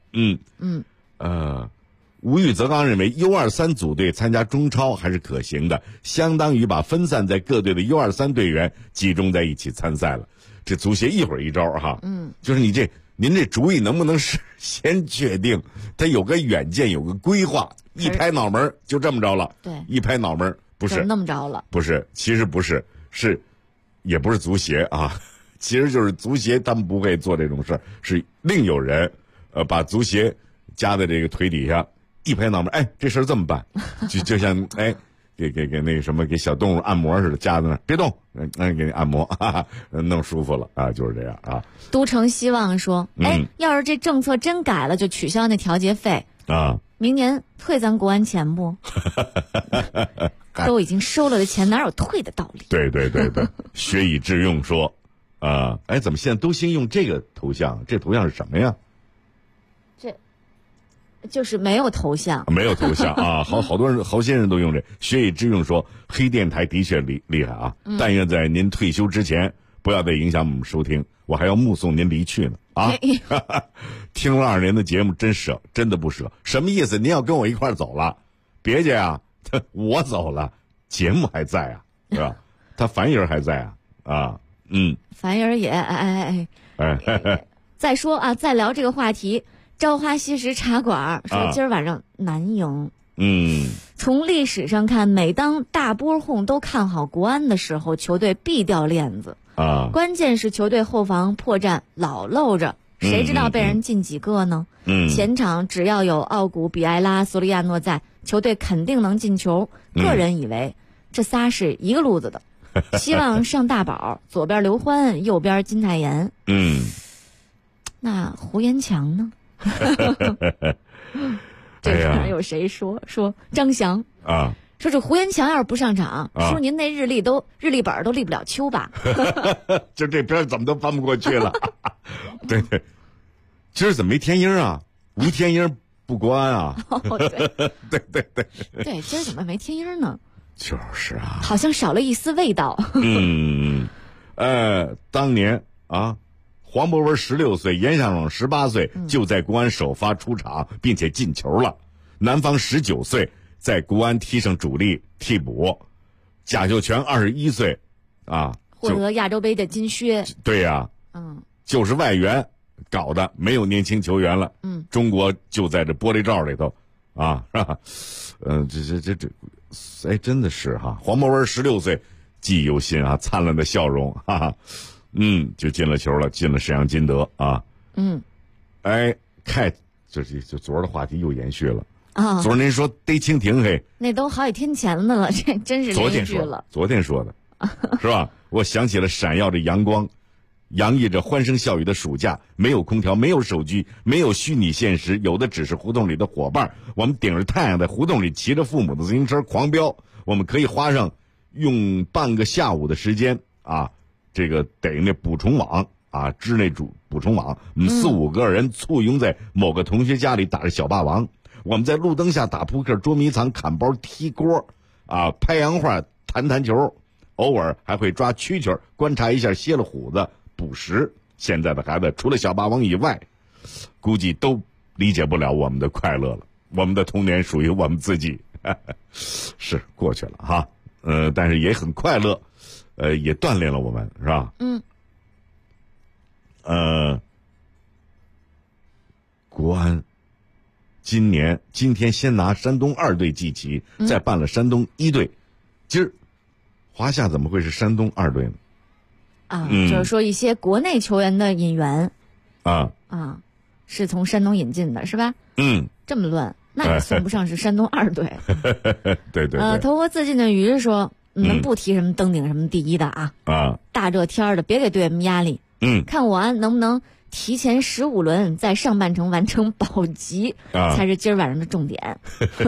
吴玉泽刚认为 U23 组队参加中超还是可行的，相当于把分散在各队的 U23 队员集中在一起参赛了。这足协一会儿一招哈，就是您这主意能不能是先确定，他有个远见，有个规划，一拍脑门就这么着了。 对， 一拍脑门不是那么着了， 不是，其实不是，也不是足协啊，其实就是足协他们不会做这种事儿，是另有人，把足协夹在这个腿底下，一拍脑门，这事儿这么办，就像给那个什么给小动物按摩似的，夹在那儿别动，给你按摩，弄舒服了啊，就是这样啊。 都城希望说，要是这政策真改了，就取消那调节费啊，明年退咱国安钱不？都已经收了的钱，哪有退的道理？ 对，学以致用说，怎么现在都兴用这个头像？这头像是什么呀？ 就是没有头像， 没有头像啊！好多人，好些人都用这。学以致用说，黑电台的确厉害啊！但愿在您退休之前，不要再影响我们收听，我还要目送您离去呢啊！听了2年的节目，真的不舍。什么意思？您要跟我一块走了？别介啊，我走了，节目还在啊，是吧？他樊爷还在啊， 樊爷也再说啊，再聊这个话题。朝花夕拾茶馆说，今儿晚上难赢。从历史上看，每当大波轰都看好国安的时候，球队必掉链子啊。关键是球队后防破绽老露着，谁知道被人进几个呢？前场只要有奥古、比埃拉、索里亚诺在，球队肯定能进球。个人以为， 这仨是一个路子的，希望上大宝，左边刘欢，右边金泰妍。那胡延强呢？这可能有谁说张翔啊？ 说这胡延强要是不上场，说您那日历本都立不了秋吧？ 就这边怎么都翻不过去了。对，今儿怎么没天鹰啊？无天鹰不国安啊？ 对，今儿怎么没天鹰呢？ 就是啊， 好像少了一丝味道。 当年啊，黄博文16岁，严向爽18岁就在国安首发出场，并且进球了。南方19岁在国安踢上主力替补，贾秀全21岁啊， 获得亚洲杯的金靴。 对呀，就是外援搞的，没有年轻球员了。中国就在这玻璃罩里头啊，是吧？哎，真的是哈，黄博文16岁，记忆犹新啊，灿烂的笑容，哈哈，就进了球了，进了沈阳金德啊。哎，就昨儿的话题又延续了啊。昨儿您说逮蜻蜓，嘿， 那都好几天前的了，这真是连续了。 昨天说的，是吧？我想起了闪耀着阳光，洋溢着欢声笑语的暑假，没有空调，没有手机，没有虚拟现实，有的只是胡同里的伙伴。我们顶着太阳在胡同里骑着父母的自行车狂飙，我们可以花上用半个下午的时间啊，这个逮那捕虫网啊，织那捕虫网。我们4、5个人簇拥在某个同学家里打着小霸王，我们在路灯下打扑克、捉迷藏、砍包、踢锅啊，拍洋画、弹球，偶尔还会抓蛐蛐，观察一下歇了虎子。捕食。现在的孩子除了小霸王以外，估计都理解不了我们的快乐了。我们的童年属于我们自己，是过去了哈。但是也很快乐，也锻炼了我们，是吧？国安今天先拿山东2队祭旗，再办了山东1队。今儿华夏怎么会是山东2队呢？ 就是说一些国内球员的引援是从山东引进的，是吧？这么乱，那也算不上是山东2队。 对。 投河自尽的鱼说：“你们不提什么登顶什么第一的啊！大热天的，别给队员们压力。看我安能不能提前15轮，在上半程完成保级，才是今儿晚上的重点。”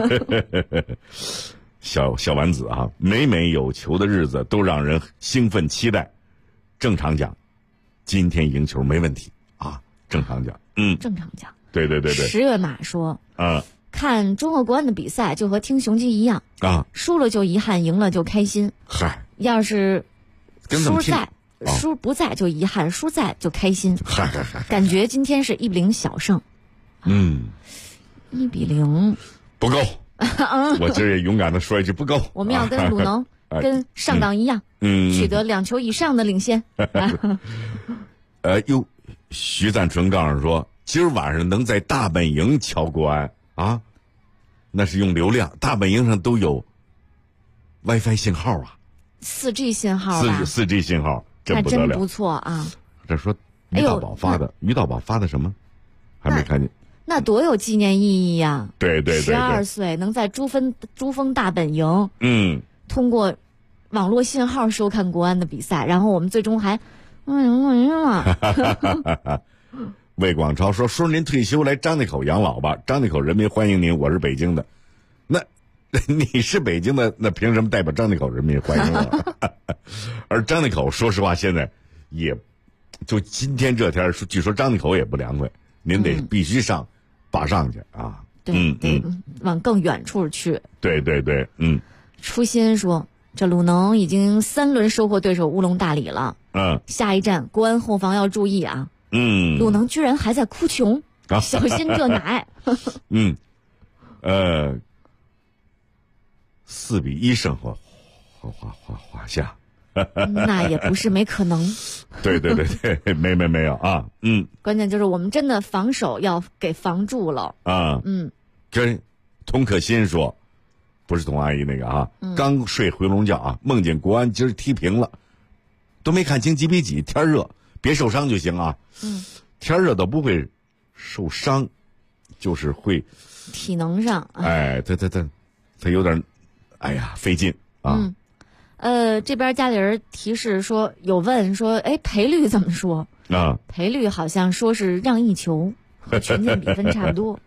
小丸子啊，每有球的日子都让人兴奋期待。正常讲，今天赢球没问题啊。正常讲， 正常讲。 对。 10月马说，看中国国安的比赛就和听雄鸡一样啊， 输了就遗憾，赢了就开心。 嗨， 要是输不在就遗憾，输在就开心。 嗨， 感觉今天是1-0小胜。1-0 不够。我今儿也勇敢的说一句不够。 我们要跟鲁能。跟上港一样，取得2球以上的领先。 徐赞纯告诉说，今儿晚上能在大本营瞧国安啊，那是用流量，大本营上都有 WiFi 信号啊 ，4G 信号吧 ，4G 信号， 真不得了， 不错啊。 这说于道宝发的什么？还没看见。 那多有纪念意义呀！ 对 ，12岁能在珠峰大本营，通过网络信号收看国安的比赛，然后我们最终还魏广超说您退休来张家口养老吧，张家口人民欢迎您，我是北京的。那你是北京的，那凭什么代表张家口人民欢迎我？而张家口说实话现在也就今天这天，据说张家口也不凉快，您得必须上坝上去啊。 对，往更远处去。 对， 初心说，这鲁能已经3轮收获对手乌龙大礼了。下一站国安后防要注意啊。鲁能居然还在哭穷，小心这奶。 4-1胜华夏。 那也不是没可能。 对，没有啊。 关键就是我们真的防守要给防住了啊。 跟童可欣说，不是童阿姨那个啊，刚睡回笼觉啊，梦见国安今儿踢平了，都没看清几比几，天热别受伤就行啊。天热倒不会受伤，就是会体能上。 他有点，费劲啊。 这边家里人提示说有问说，哎，赔率怎么说？ 啊， 赔率好像说是让一球，和全进比分差不多。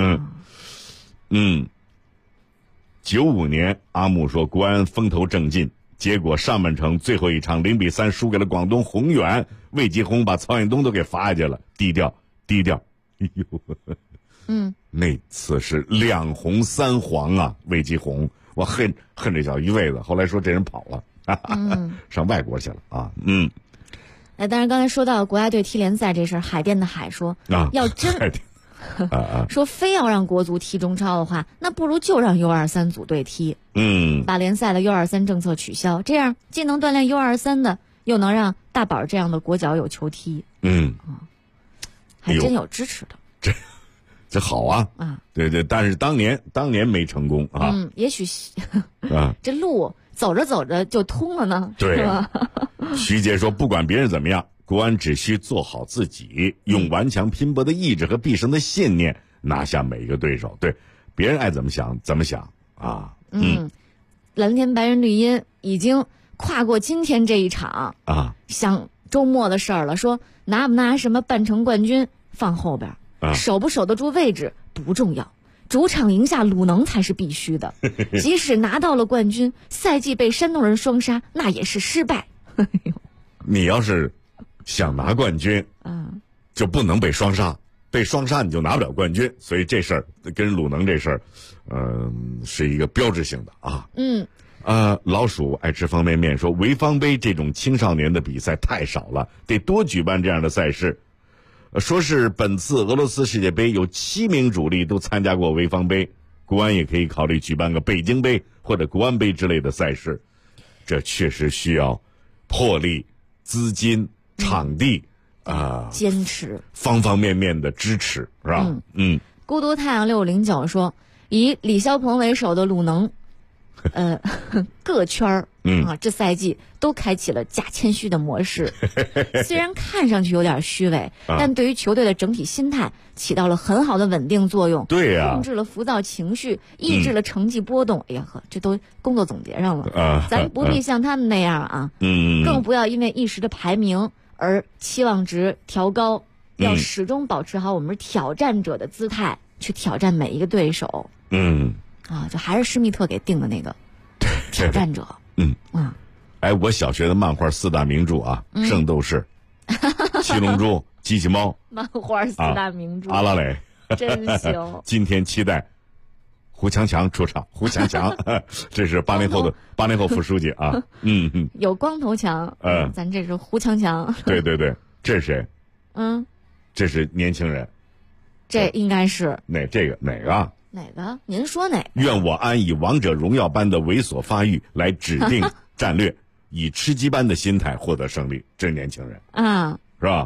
95年，阿木说国安风头正劲，结果上半程最后一场0-3输给了广东宏远，魏吉宏把曹远东都给罚下去了，低调。哎呦，那次是2红3黄啊，魏吉宏，我恨这小鱼位子，后来说这人跑了，上外国去了啊。 当然刚才说到国家队踢联赛这事儿，海淀的海说要真说非要让国足踢中超的话，那不如就让 U23 组队踢，把联赛的 U23 政策取消，这样既能锻炼 U23 的，又能让大宝这样的国脚有球踢。还真有支持的， 这好啊！对，但是当年没成功啊。 也许这路走着走着就通了呢， 对， 是吧？ 徐杰说，不管别人怎么样，国安只需做好自己，用顽强拼搏的意志和毕生的信念拿下每一个对手。对，别人爱怎么想啊。 蓝天白云绿茵已经跨过今天这一场啊，想周末的事儿了，说拿不拿什么半程冠军放后边，守不守得住位置不重要，主场赢下鲁能才是必须的。即使拿到了冠军，赛季被山东人双杀，那也是失败。 你要是想拿冠军，就不能被双杀，被双杀你就拿不了冠军。所以这事儿跟鲁能这事儿，是一个标志性的啊。老鼠爱吃方便面说，潍坊杯这种青少年的比赛太少了，得多举办这样的赛事。说是本次俄罗斯世界杯有7名主力都参加过潍坊杯，国安也可以考虑举办个北京杯或者国安杯之类的赛事。这确实需要魄力、资金、场地坚持方方面面的支持，是吧？ 孤独太阳6509说，以李霄鹏为首的鲁能各圈儿这赛季都开启了假谦虚的模式，虽然看上去有点虚伪，但对于球队的整体心态起到了很好的稳定作用。 对呀， 控制了浮躁情绪，抑制了成绩波动。哎呀呵，这都工作总结上了。咱不必像他们那样啊，更不要因为一时的排名而期望值调高，要始终保持好我们挑战者的姿态，去挑战每一个对手。就还是施密特给定的那个挑战者。 我小学的漫画4大名著啊，圣斗士、七龙珠、机器猫。 漫画4大名著， 阿拉蕾， 真行。 今天期待胡强强出场，胡强强，这是80后副书记啊。 有光头强，咱这是胡强强。 对，这是谁？这是年轻人。 这应该是哪个？ 哪个？您说哪个？ 愿我安以王者荣耀般的猥琐发育来指定战略，以吃鸡般的心态获得胜利。这年轻人是吧？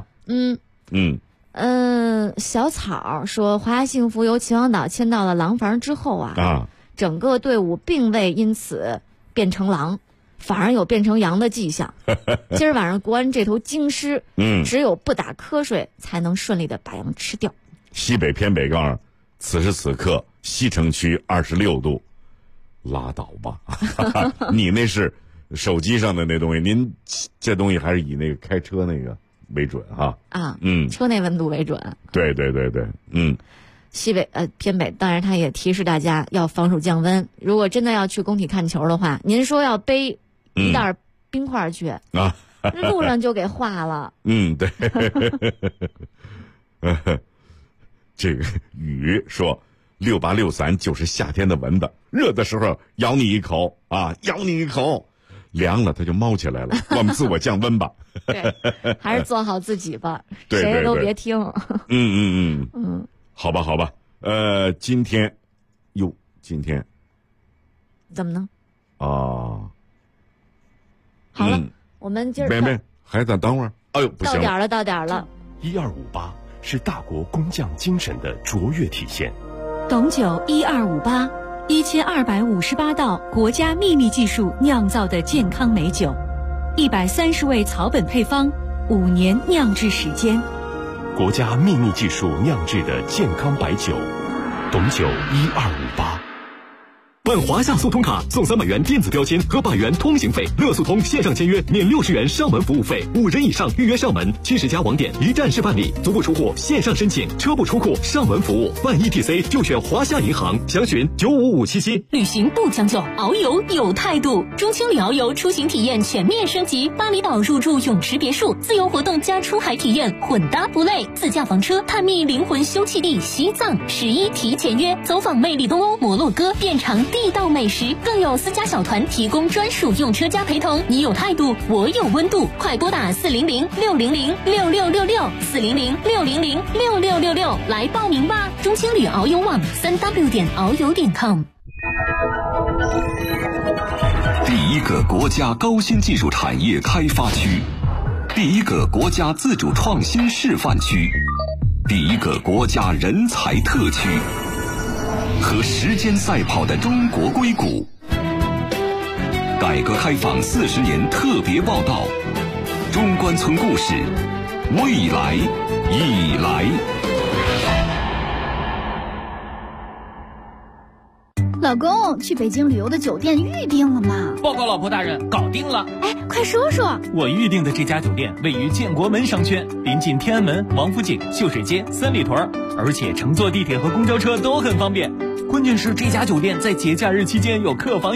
小草说，华夏幸福由秦皇岛迁到了廊坊之后整个队伍并未因此变成狼，反而有变成羊的迹象。今儿晚上国安这头京师，只有不打瞌睡才能顺利的把羊吃掉。 西北偏北杠，此时此刻西城区26度，拉倒吧！你那是手机上的那东西，您这东西还是以那个开车那个为准哈。 车内温度为准。 对， 西北偏北，当然他也提示大家要防暑降温。如果真的要去工体看球的话，您说要背一袋冰块去路上就给化了。 对。这个雨说，68六伞就是夏天的蚊子，热的时候咬你一口，凉了它就猫起来了。我们自我降温吧。 对，还是做好自己吧。 对， 谁都别听。 好吧。今天怎么呢？ 好了，我们今儿没，还得等会儿。哎呦，不行， 到点了。 1258是大国工匠精神的卓越体现。 董酒1258 1258道国家秘密技术酿造的健康美酒，130味草本配方，5年酿制时间。 国家秘密技术酿制的健康白酒，董酒1258。 办华夏速通卡送300元电子标签和100元通行费，乐速通线上签约免60元上门服务费，5人以上预约上门，70家网点一站式办理，足不出户线上申请，车不出库上门服务，办 ETC 就选华夏银行，详询95577。 旅行不将就，遨游有态度。中青旅遨游出行体验全面升级，巴厘岛入住泳池别墅，自由活动加出海体验，混搭不累。自驾房车探秘灵魂休憩地西藏，11提前约，走访魅力东欧、摩洛哥，遍尝地道美食，更有私家小团提供专属用车加陪同。你有态度，我有温度，快拨打400-600-6666，400-600-6666来报名吧。中青旅遨游网3w.遨游.com。 第一个国家高新技术产业开发区，第一个国家自主创新示范区，第一个国家人才特区，和时间赛跑的中国硅谷。改革开放40年特别报道，中关村故事，未来已来。 老公，去北京旅游的酒店预定了吗？ 报告老婆大人，搞定了。 哎，快说说。 我预定的这家酒店位于建国门商圈，临近天安门、王府井、秀水街、三里屯，而且乘坐地铁和公交车都很方便。关键是这家酒店在节假日期间有客房